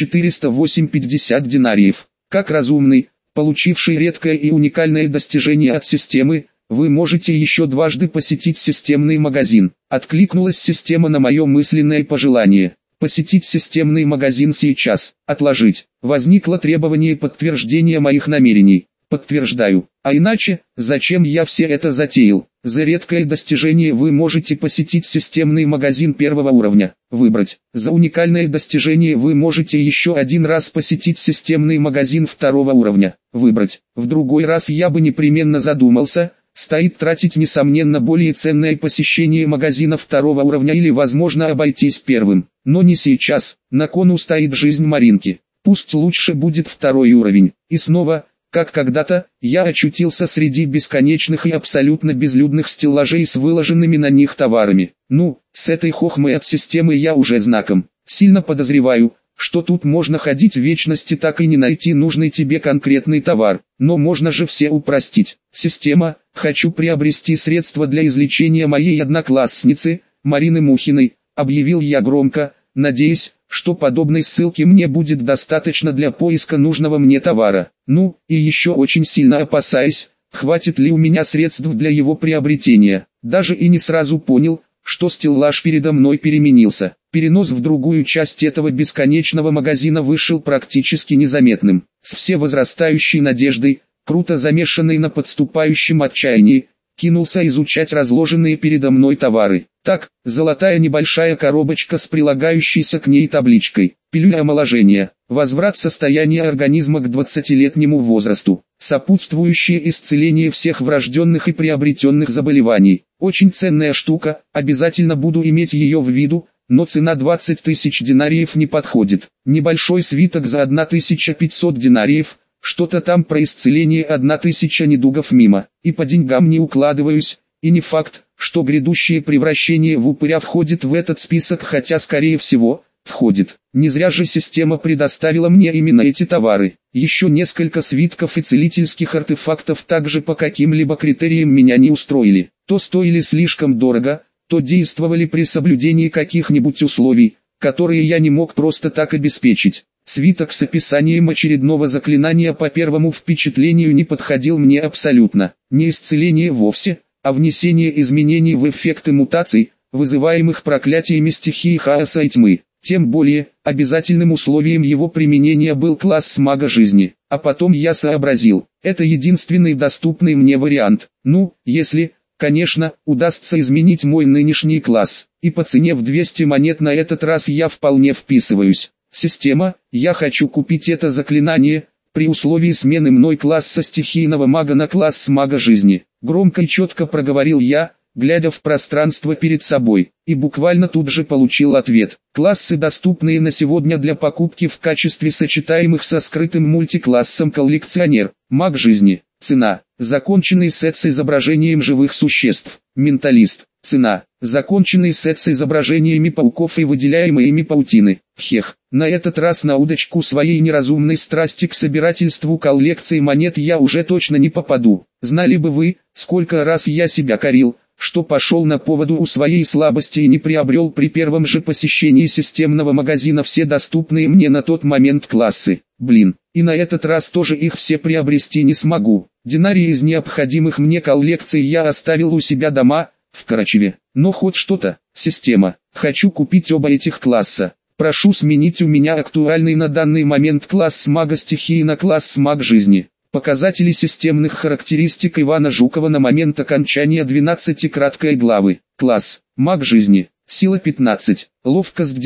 408,50 динариев. Как разумный, получивший редкое и уникальное достижение от системы, вы можете еще дважды посетить системный магазин. Откликнулась система на мое мысленное пожелание. Посетить системный магазин сейчас. Отложить. Возникло требование подтверждения моих намерений. Подтверждаю. А иначе, зачем я все это затеял? За редкое достижение вы можете посетить системный магазин первого уровня. Выбрать. За уникальное достижение вы можете еще один раз посетить системный магазин второго уровня. Выбрать. В другой раз я бы непременно задумался, стоит тратить несомненно более ценное посещение магазина второго уровня или возможно обойтись первым. Но не сейчас. На кону стоит жизнь Маринки. Пусть лучше будет второй уровень. И снова, как когда-то, я очутился среди бесконечных и абсолютно безлюдных стеллажей с выложенными на них товарами. Ну, с этой хохмой от системы я уже знаком. Сильно подозреваю, что тут можно ходить в вечности, так и не найти нужный тебе конкретный товар. Но можно же все упростить. Система, хочу приобрести средства для излечения моей одноклассницы, Марины Мухиной, объявил я громко, надеясь, что подобной ссылки мне будет достаточно для поиска нужного мне товара. Ну, и еще очень сильно опасаясь, хватит ли у меня средств для его приобретения. Даже и не сразу понял, что стеллаж передо мной переменился. Перенос в другую часть этого бесконечного магазина вышел практически незаметным. С всевозрастающей надеждой, круто замешанной на подступающем отчаянии, кинулся изучать разложенные передо мной товары. Так, золотая небольшая коробочка с прилагающейся к ней табличкой. Пилюля омоложения. Возврат состояния организма к 20-летнему возрасту. Сопутствующее исцеление всех врожденных и приобретенных заболеваний. Очень ценная штука, обязательно буду иметь ее в виду, но цена 20 тысяч динариев не подходит. Небольшой свиток за 1500 динариев, что-то там про исцеление 1000 недугов мимо. И по деньгам не укладываюсь, и не факт, что грядущее превращение в упыря входит в этот список, хотя скорее всего, входит. Не зря же система предоставила мне именно эти товары. Еще несколько свитков и целительских артефактов также по каким-либо критериям меня не устроили. То стоили слишком дорого, то действовали при соблюдении каких-нибудь условий, которые я не мог просто так обеспечить. Свиток с описанием очередного заклинания по первому впечатлению не подходил мне абсолютно. Не исцеление вовсе, а внесение изменений в эффекты мутаций, вызываемых проклятиями стихии хаоса и тьмы. Тем более, обязательным условием его применения был класс мага жизни. А потом я сообразил, это единственный доступный мне вариант. Ну, если, конечно, удастся изменить мой нынешний класс. И по цене в 200 монет на этот раз я вполне вписываюсь. Система, я хочу купить это заклинание, при условии смены мной класса стихийного мага на класс мага жизни. Громко и четко проговорил я, глядя в пространство перед собой, и буквально тут же получил ответ. Классы, доступные на сегодня для покупки в качестве сочетаемых со скрытым мультиклассом коллекционер, маг жизни. Цена. Законченный сет с изображением живых существ. Менталист. Цена. Законченный сет с изображениями пауков и выделяемой ими паутины. Хех. На этот раз на удочку своей неразумной страсти к собирательству коллекции монет я уже точно не попаду. Знали бы вы, сколько раз я себя корил, что пошел на поводу у своей слабости и не приобрел при первом же посещении системного магазина все доступные мне на тот момент классы. Блин, и на этот раз тоже их все приобрести не смогу. Динарии из необходимых мне коллекций я оставил у себя дома, в Карачеве. Но хоть что-то, система, хочу купить оба этих класса. Прошу сменить у меня актуальный на данный момент класс мага стихии на класс маг жизни. Показатели системных характеристик Ивана Жукова на момент окончания 12 краткой главы. Класс маг жизни. Сила 15, ловкость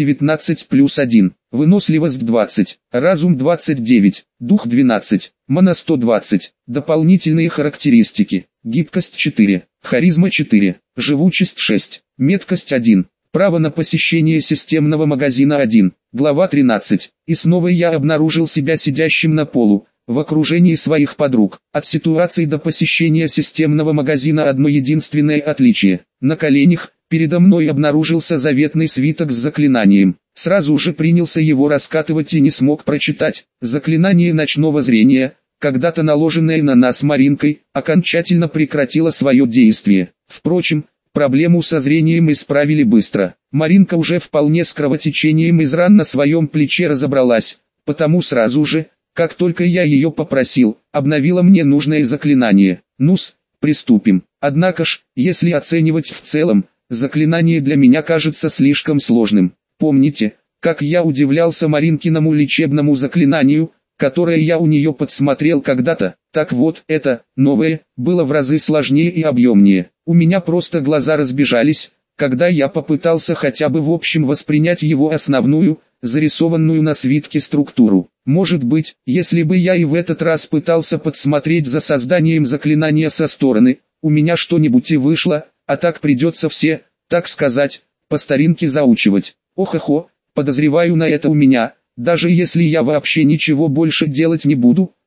19+1, выносливость 20, разум 29, дух 12, мана 120. Дополнительные характеристики. Гибкость 4, харизма 4, живучесть 6, меткость 1. Право на посещение системного магазина 1. Глава 13. И снова я обнаружил себя сидящим на полу, в окружении своих подруг. От ситуации до посещения системного магазина одно единственное отличие. На коленях, передо мной обнаружился заветный свиток с заклинанием. Сразу же принялся его раскатывать и не смог прочитать. Заклинание ночного зрения, когда-то наложенное на нас Маринкой, окончательно прекратило свое действие. Впрочем, проблему со зрением исправили быстро. Маринка уже вполне с кровотечением из ран на своем плече разобралась, потому сразу же, как только я ее попросил, обновила мне нужное заклинание. Ну-с, приступим. Однако ж, если оценивать в целом, заклинание для меня кажется слишком сложным. Помните, как я удивлялся Маринкиному лечебному заклинанию, которое я у нее подсмотрел когда-то? Так вот, это, новое, было в разы сложнее и объемнее. У меня просто глаза разбежались, когда я попытался хотя бы в общем воспринять его основную, зарисованную на свитке структуру. Может быть, если бы я и в этот раз пытался подсмотреть за созданием заклинания со стороны, у меня что-нибудь и вышло, а так придется все, так сказать, по старинке заучивать. Ох-охо, подозреваю на это у меня, даже если я вообще ничего больше делать не буду,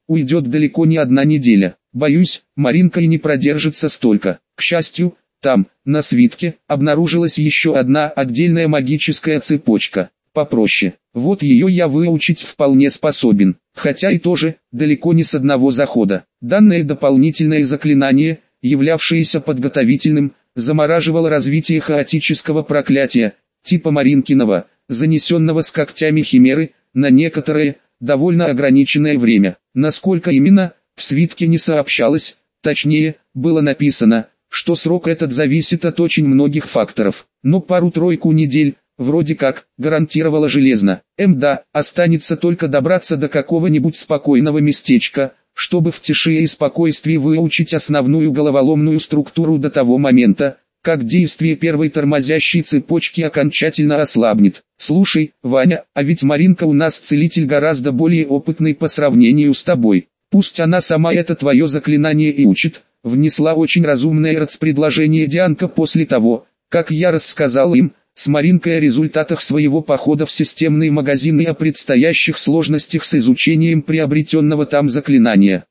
уйдет далеко не одна неделя. Боюсь, Маринка и не продержится столько. К счастью, там, на свитке, обнаружилась еще одна отдельная магическая цепочка, попроще. Вот ее я выучить вполне способен, хотя и тоже, далеко не с одного захода. Данное дополнительное заклинание, являвшееся подготовительным, замораживало развитие хаотического проклятия, типа Маринкиного, занесенного с когтями химеры, на некоторое, довольно ограниченное время. Насколько именно, в свитке не сообщалось, точнее, было написано, что срок этот зависит от очень многих факторов, но пару-тройку недель, вроде как, гарантировало железно. Да, останется только добраться до какого-нибудь спокойного местечка, чтобы в тиши и спокойствии выучить основную головоломную структуру до того момента, как действие первой тормозящей цепочки окончательно ослабнет. Слушай, Ваня, а ведь Маринка у нас целитель гораздо более опытный по сравнению с тобой. Пусть она сама это твое заклинание и учит, внесла очень разумное предложение Дианка после того, как я рассказал им, с Маринкой о результатах своего похода в системный магазин и о предстоящих сложностях с изучением приобретенного там заклинания.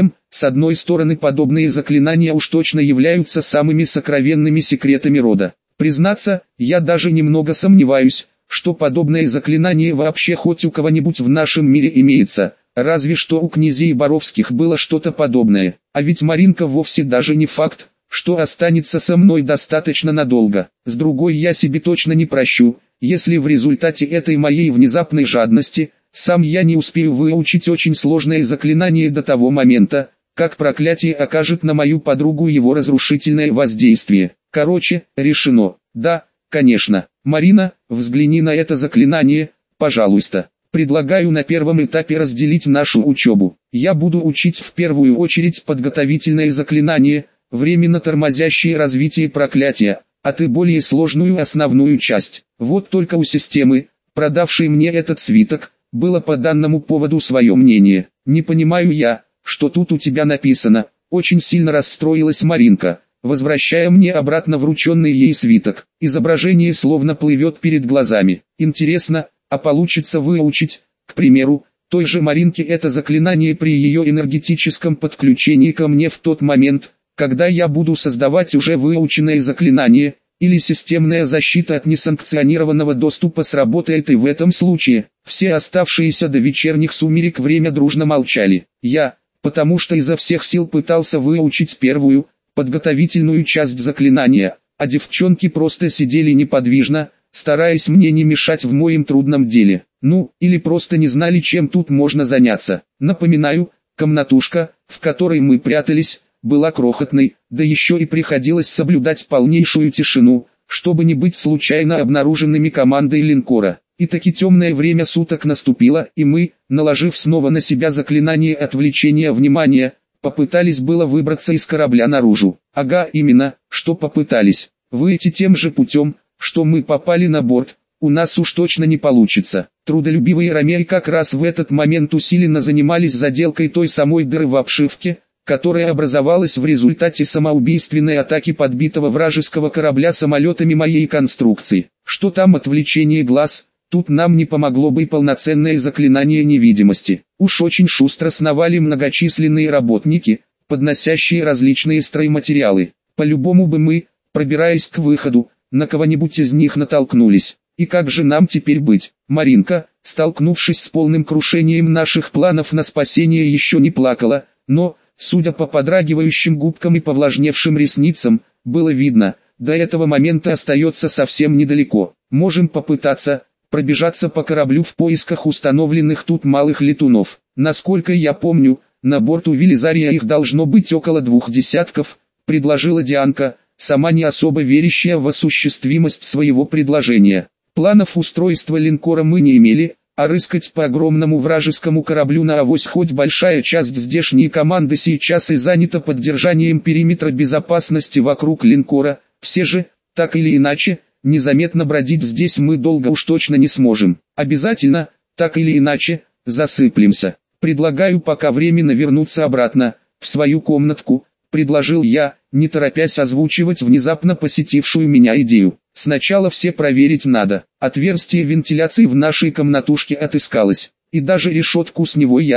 С одной стороны, подобные заклинания уж точно являются самыми сокровенными секретами рода. Признаться, я даже немного сомневаюсь, что подобное заклинание вообще хоть у кого-нибудь в нашем мире имеется, разве что у князей Боровских было что-то подобное. А ведь Маринка вовсе даже не факт, что останется со мной достаточно надолго. С другой, я себе точно не прощу, если в результате этой моей внезапной жадности, сам я не успею выучить очень сложное заклинание до того момента, как проклятие окажет на мою подругу его разрушительное воздействие. Короче, решено. Да, конечно. Марина, взгляни на это заклинание, пожалуйста. Предлагаю на первом этапе разделить нашу учебу. Я буду учить в первую очередь подготовительное заклинание, временно тормозящее развитие проклятия, а ты более сложную основную часть. Вот только у системы, продавшей мне этот свиток, было по данному поводу свое мнение. Не понимаю я, что тут у тебя написано. Очень сильно расстроилась Маринка, возвращая мне обратно врученный ей свиток. Изображение словно плывет перед глазами. Интересно, а получится выучить, к примеру, той же Маринке это заклинание при ее энергетическом подключении ко мне в тот момент, когда я буду создавать уже выученное заклинание, или системная защита от несанкционированного доступа сработает и в этом случае. Все оставшиеся до вечерних сумерек время дружно молчали. Я, потому что изо всех сил пытался выучить первую, подготовительную часть заклинания, а девчонки просто сидели неподвижно, стараясь мне не мешать в моем трудном деле. Ну, или просто не знали, чем тут можно заняться. Напоминаю, комнатушка, в которой мы прятались, была крохотной, да еще и приходилось соблюдать полнейшую тишину, чтобы не быть случайно обнаруженными командой линкора. И таки темное время суток наступило, и мы, наложив снова на себя заклинание отвлечения внимания, попытались было выбраться из корабля наружу. Ага, именно, что попытались. Выйти тем же путем, что мы попали на борт, у нас уж точно не получится. Трудолюбивые ромеи как раз в этот момент усиленно занимались заделкой той самой дыры в обшивке, которая образовалась в результате самоубийственной атаки подбитого вражеского корабля самолетами моей конструкции. Что там отвлечение глаз, тут нам не помогло бы и полноценное заклинание невидимости. Уж очень шустро сновали многочисленные работники, подносящие различные стройматериалы. По-любому бы мы, пробираясь к выходу, на кого-нибудь из них натолкнулись. И как же нам теперь быть? Маринка, столкнувшись с полным крушением наших планов на спасение, еще не плакала, но, судя по подрагивающим губкам и повлажневшим ресницам, было видно, до этого момента остается совсем недалеко. Можем попытаться пробежаться по кораблю в поисках установленных тут малых летунов. Насколько я помню, на борту Велизария их должно быть около 20, предложила Дианка, сама не особо верящая в осуществимость своего предложения. Планов устройства линкора мы не имели, а рыскать по огромному вражескому кораблю на авось, хоть большая часть здешней команды сейчас и занята поддержанием периметра безопасности вокруг линкора, все же, так или иначе, незаметно бродить здесь мы долго уж точно не сможем. Обязательно, так или иначе, засыплемся. Предлагаю пока временно вернуться обратно, в свою комнатку, предложил я, не торопясь озвучивать внезапно посетившую меня идею. Сначала все проверить надо. Отверстие вентиляции в нашей комнатушке отыскалось, и даже решетку с него я,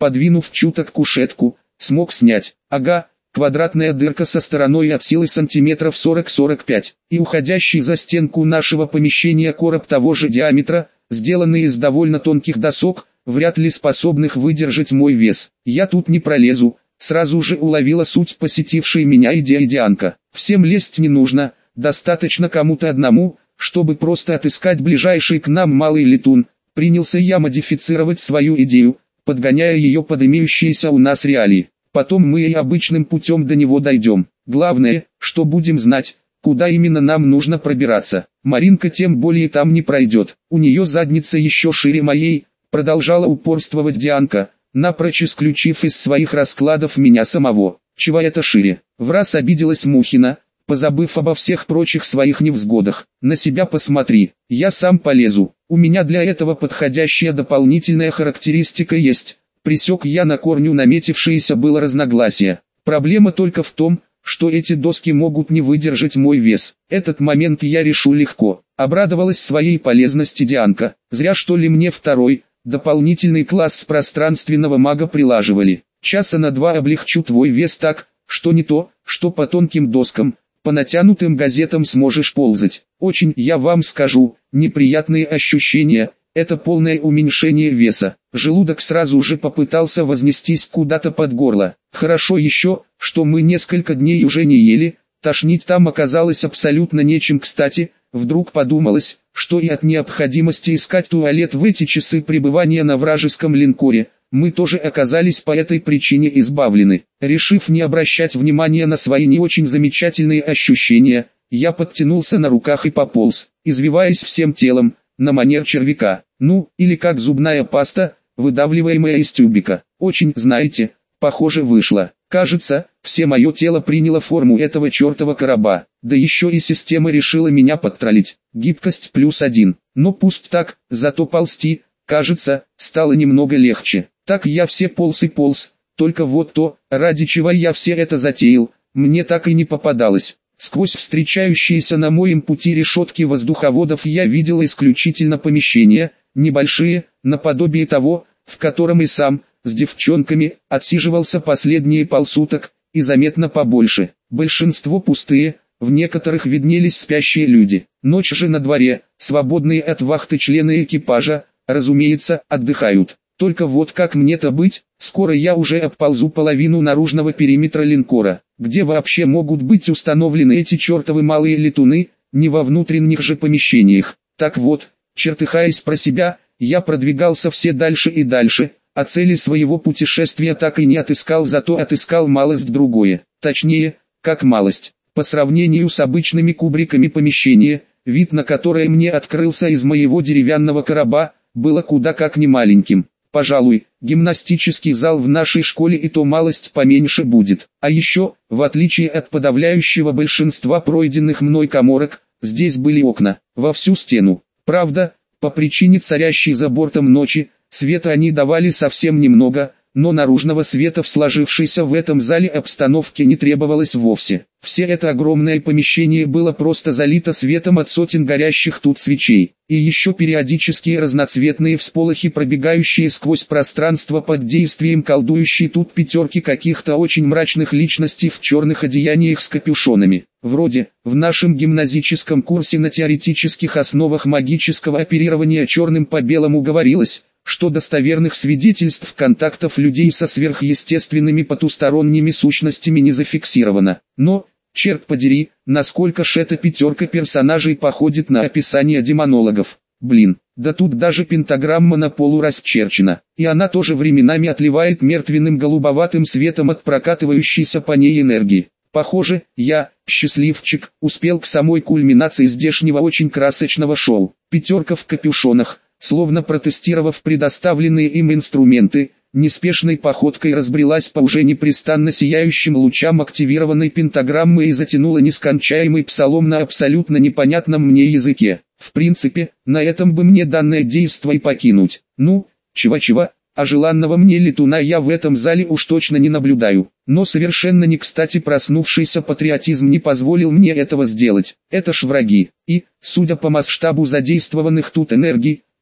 подвинув чуток кушетку, смог снять. Ага, квадратная дырка со стороной от силы сантиметров 40-45, и уходящий за стенку нашего помещения короб того же диаметра, сделанный из довольно тонких досок, вряд ли способных выдержать мой вес. Я тут не пролезу, сразу же уловила суть посетившей меня идеи Дианка. Всем лезть не нужно, достаточно кому-то одному, чтобы просто отыскать ближайший к нам малый летун. Принялся я модифицировать свою идею, подгоняя ее под имеющиеся у нас реалии. Потом мы и обычным путем до него дойдем. Главное, что будем знать, куда именно нам нужно пробираться. Маринка тем более там не пройдет. У нее задница еще шире моей, продолжала упорствовать Дианка, напрочь исключив из своих раскладов меня самого. Чего это шире? Враз обиделась Мухина, позабыв обо всех прочих своих невзгодах. На себя посмотри, я сам полезу. У меня для этого подходящая дополнительная характеристика есть. Пресек я на корню наметившееся было разногласие. Проблема только в том, что эти доски могут не выдержать мой вес. Этот момент я решу легко. Обрадовалась своей полезности Дианка. Зря что ли мне второй, дополнительный класс пространственного мага прилаживали. Часа на 2 облегчу твой вес так, что не то, что по тонким доскам, по натянутым газетам сможешь ползать. Очень, я вам скажу, неприятные ощущения. Это полное уменьшение веса. Желудок сразу же попытался вознестись куда-то под горло. Хорошо еще, что мы несколько дней уже не ели, тошнить там оказалось абсолютно нечем. Кстати, вдруг подумалось, что и от необходимости искать туалет в эти часы пребывания на вражеском линкоре, мы тоже оказались по этой причине избавлены. Решив не обращать внимания на свои не очень замечательные ощущения, я подтянулся на руках и пополз, извиваясь всем телом, на манер червяка, ну, или как зубная паста, выдавливаемая из тюбика. Очень, знаете, похоже вышло. Кажется, все мое тело приняло форму этого чертова короба, да еще и система решила меня подтроллить. Гибкость +1, но пусть так, зато ползти, кажется, стало немного легче. Так я все полз и полз, только вот то, ради чего я все это затеял, мне так и не попадалось. Сквозь встречающиеся на моем пути решетки воздуховодов я видел исключительно помещения, небольшие, наподобие того, в котором и сам, с девчонками, отсиживался последние полсуток, и заметно побольше. Большинство пустые, в некоторых виднелись спящие люди. Ночь же на дворе, свободные от вахты члены экипажа, разумеется, отдыхают. Только вот как мне-то быть, скоро я уже обползу половину наружного периметра линкора. Где вообще могут быть установлены эти чертовы малые летуны, не во внутренних же помещениях. Так вот, чертыхаясь про себя, я продвигался все дальше и дальше, а цели своего путешествия так и не отыскал, зато отыскал малость другое. Точнее, как малость. По сравнению с обычными кубриками помещения, вид на которое мне открылся из моего деревянного короба, было куда как не маленьким. Пожалуй, гимнастический зал в нашей школе и то малость поменьше будет. А еще, в отличие от подавляющего большинства пройденных мной каморок, здесь были окна, во всю стену. Правда, по причине царящей за бортом ночи, света они давали совсем немного, но наружного света в сложившейся в этом зале обстановке не требовалось вовсе. Все это огромное помещение было просто залито светом от сотен горящих тут свечей, и еще периодические разноцветные всполохи, пробегающие сквозь пространство под действием колдующей тут пятерки каких-то очень мрачных личностей в черных одеяниях с капюшонами. Вроде, в нашем гимназическом курсе на теоретических основах магического оперирования черным по белому говорилось, что достоверных свидетельств контактов людей со сверхъестественными потусторонними сущностями не зафиксировано. Но, черт подери, насколько ж эта пятерка персонажей походит на описание демонологов. Блин, да тут даже пентаграмма на полу расчерчена, и она тоже временами отливает мертвенным голубоватым светом от прокатывающейся по ней энергии. Похоже, я, счастливчик, успел к самой кульминации здешнего очень красочного шоу. Пятерка в капюшонах, словно протестировав предоставленные им инструменты, неспешной походкой разбрелась по уже непрестанно сияющим лучам активированной пентаграммы и затянула нескончаемый псалом на абсолютно непонятном мне языке. В принципе, на этом бы мне данное действо и покинуть. Ну, чего-чего, а желанного мне летуна я в этом зале уж точно не наблюдаю. Но совершенно не кстати проснувшийся патриотизм не позволил мне этого сделать. Это ж враги. И, судя по масштабу задействованных тут энергий,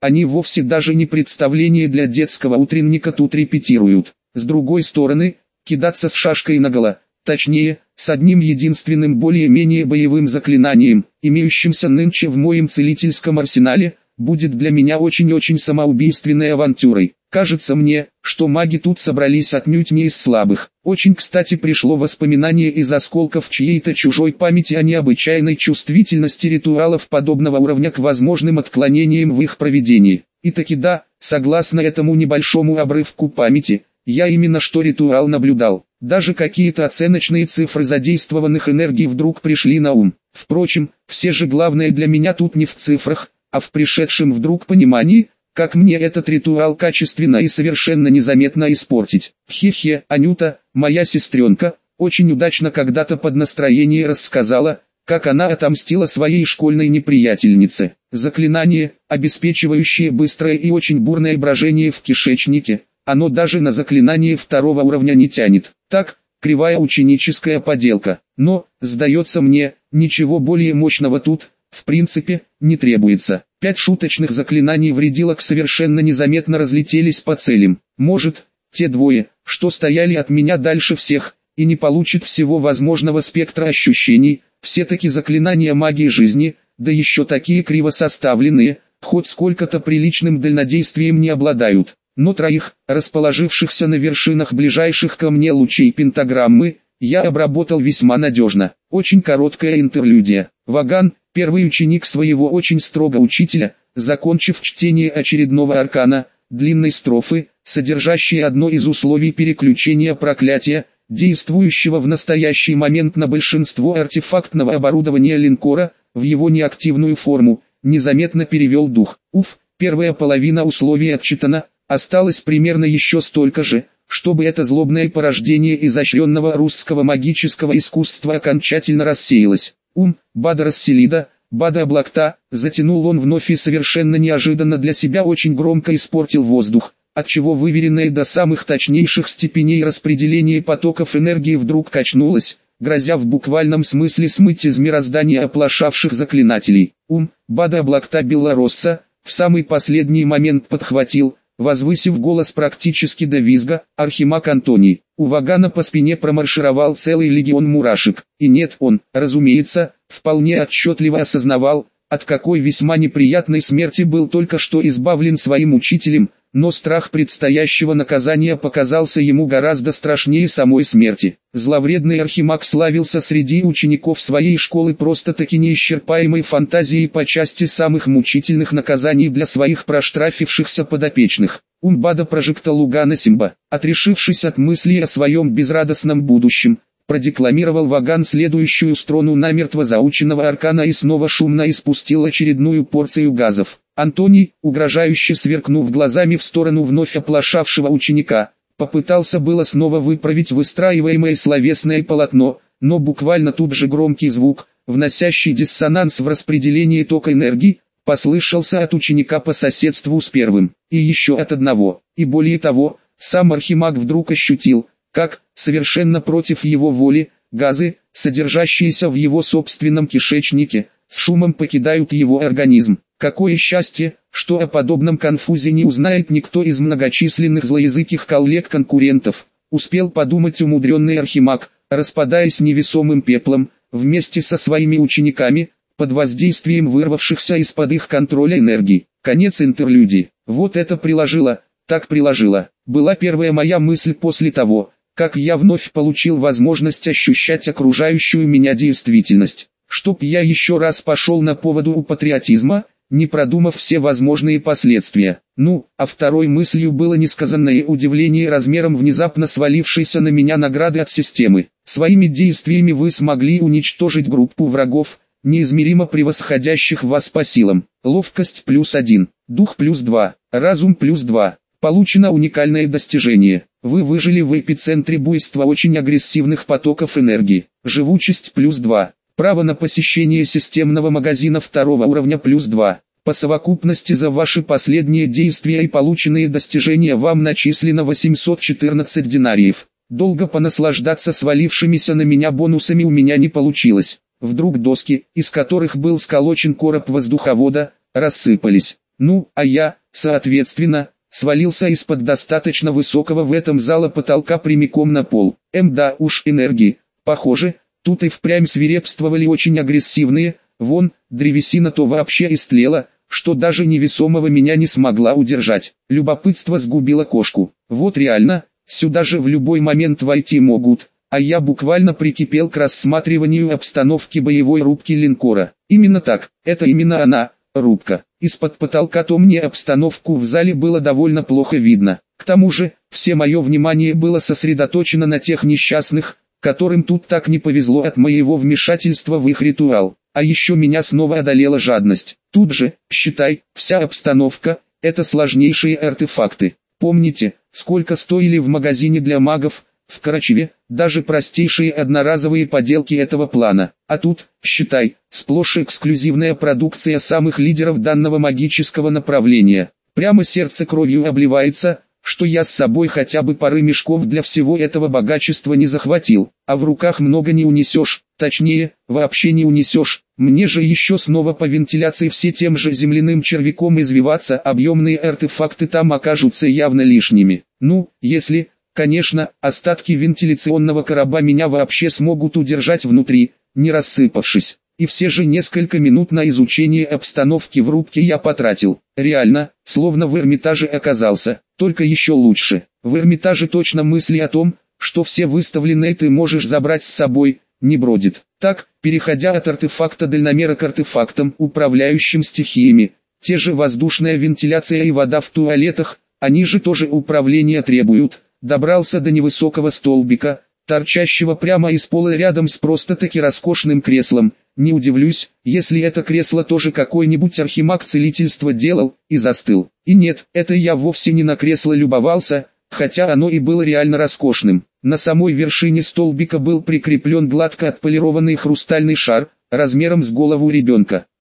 они вовсе даже не представление для детского утренника тут репетируют. С другой стороны, кидаться с шашкой наголо, точнее, с одним единственным более-менее боевым заклинанием, имеющимся нынче в моем целительском арсенале, будет для меня очень-очень самоубийственной авантюрой. Кажется мне, что маги тут собрались отнюдь не из слабых. Очень кстати пришло воспоминание из осколков чьей-то чужой памяти о необычайной чувствительности ритуалов подобного уровня к возможным отклонениям в их проведении. И таки да, согласно этому небольшому обрывку памяти, я именно что ритуал наблюдал. Даже какие-то оценочные цифры задействованных энергий вдруг пришли на ум. Впрочем, все же главное для меня тут не в цифрах, а в пришедшем вдруг понимании, как мне этот ритуал качественно и совершенно незаметно испортить. Хе-хе, Анюта, моя сестренка, очень удачно когда-то под настроение рассказала, как она отомстила своей школьной неприятельнице. Заклинание, обеспечивающее быстрое и очень бурное брожение в кишечнике, оно даже на заклинание второго уровня не тянет. Так, кривая ученическая поделка. Но, сдается мне, ничего более мощного тут, в принципе, не требуется. 5 шуточных заклинаний вредилок совершенно незаметно разлетелись по целям. Может, те двое, что стояли от меня дальше всех, и не получат всего возможного спектра ощущений, все-таки заклинания магии жизни, да еще такие криво составленные, хоть сколько-то приличным дальнодействием не обладают. Но троих, расположившихся на вершинах ближайших ко мне лучей пентаграммы, я обработал весьма надежно. Очень короткая интерлюдия. Ваган, первый ученик своего очень строго учителя, закончив чтение очередного аркана, длинной строфы, содержащей одно из условий переключения проклятия, действующего в настоящий момент на большинство артефактного оборудования линкора, в его неактивную форму, незаметно перевел дух. Уф, первая половина условий отчитана, осталось примерно еще столько же, чтобы это злобное порождение изощренного русского магического искусства окончательно рассеялось. Бада Расселида, Бада Облакта, затянул он вновь и совершенно неожиданно для себя очень громко испортил воздух, отчего выверенное до самых точнейших степеней распределение потоков энергии вдруг качнулось, грозя в буквальном смысле смыть из мироздания оплошавших заклинателей. Бада Облакта Белоросса, в самый последний момент подхватил, возвысив голос практически до визга, архимаг Антоний. У Вагана по спине промаршировал целый легион мурашек. И нет, он, разумеется, вполне отчетливо осознавал, от какой весьма неприятной смерти был только что избавлен своим учителем, но страх предстоящего наказания показался ему гораздо страшнее самой смерти. Зловредный архимаг славился среди учеников своей школы просто-таки неисчерпаемой фантазией по части самых мучительных наказаний для своих проштрафившихся подопечных. Бада Прожекта Лугана Симба, отрешившись от мыслей о своем безрадостном будущем, продекламировал Ваган следующую строну намертво заученного аркана и снова шумно испустил очередную порцию газов. Антоний, угрожающе сверкнув глазами в сторону вновь оплошавшего ученика, попытался было снова выправить выстраиваемое словесное полотно, но буквально тут же громкий звук, вносящий диссонанс в распределение тока энергии, послышался от ученика по соседству с первым, и еще от одного, и более того, сам архимаг вдруг ощутил, как, совершенно против его воли, газы, содержащиеся в его собственном кишечнике, с шумом покидают его организм. Какое счастье, что о подобном конфузе не узнает никто из многочисленных злоязыких коллег-конкурентов, успел подумать умудренный архимаг, распадаясь невесомым пеплом, вместе со своими учениками, под воздействием вырвавшихся из-под их контроля энергий. Конец интерлюдии. Вот это приложила, так приложила. Была первая моя мысль после того, как я вновь получил возможность ощущать окружающую меня действительность. Чтоб я еще раз пошел на поводу у патриотизма, не продумав все возможные последствия. А второй мыслью было несказанное удивление размером внезапно свалившейся на меня награды от системы. Своими действиями вы смогли уничтожить группу врагов, неизмеримо превосходящих вас по силам. Ловкость +1, дух +2, разум +2. Получено уникальное достижение. Вы выжили в эпицентре буйства очень агрессивных потоков энергии. Живучесть +2. Право на посещение системного магазина второго уровня +2. По совокупности за ваши последние действия и полученные достижения вам начислено 814 динариев. Долго понаслаждаться свалившимися на меня бонусами у меня не получилось. Вдруг доски, из которых был сколочен короб воздуховода, рассыпались. Ну, а я, соответственно, свалился из-под достаточно высокого в этом зала потолка прямиком на пол. Да уж, энергии, похоже, тут и впрямь свирепствовали очень агрессивные, вон, древесина то вообще истлела, что даже невесомого меня не смогла удержать. Любопытство сгубило кошку. Вот реально, сюда же в любой момент войти могут, а я буквально прикипел к рассматриванию обстановки боевой рубки линкора. Именно так, это именно она, рубка. Из-под потолка то мне обстановку в зале было довольно плохо видно. К тому же, все мое внимание было сосредоточено на тех несчастных, которым тут так не повезло от моего вмешательства в их ритуал. А еще меня снова одолела жадность. Тут же, считай, вся обстановка – это сложнейшие артефакты. Помните, сколько стоили в магазине для магов, в Карачеве, даже простейшие одноразовые поделки этого плана. А тут, считай, сплошь эксклюзивная продукция самых лидеров данного магического направления. Прямо сердце кровью обливается, что я с собой хотя бы пары мешков для всего этого богачества не захватил, а в руках много не унесешь, точнее, вообще не унесешь. Мне же еще снова по вентиляции все тем же земляным червяком извиваться, объемные артефакты там окажутся явно лишними. Ну, если, конечно, остатки вентиляционного короба меня вообще смогут удержать внутри, не рассыпавшись. И все же несколько минут на изучение обстановки в рубке я потратил. Реально, словно в Эрмитаже оказался, только еще лучше. В Эрмитаже точно мысли о том, что все выставленные ты можешь забрать с собой, не бродит. Так, переходя от артефакта дальномера к артефактам, управляющим стихиями, те же воздушная вентиляция и вода в туалетах, они же тоже управления требуют. Добрался до невысокого столбика, торчащего прямо из пола рядом с просто-таки роскошным креслом. Не удивлюсь, если это кресло тоже какой-нибудь архимаг целительства делал, и застыл. И нет, это я вовсе не на кресло любовался, хотя оно и было реально роскошным. На самой вершине столбика был прикреплен гладко отполированный хрустальный шар, размером с голову ребенка.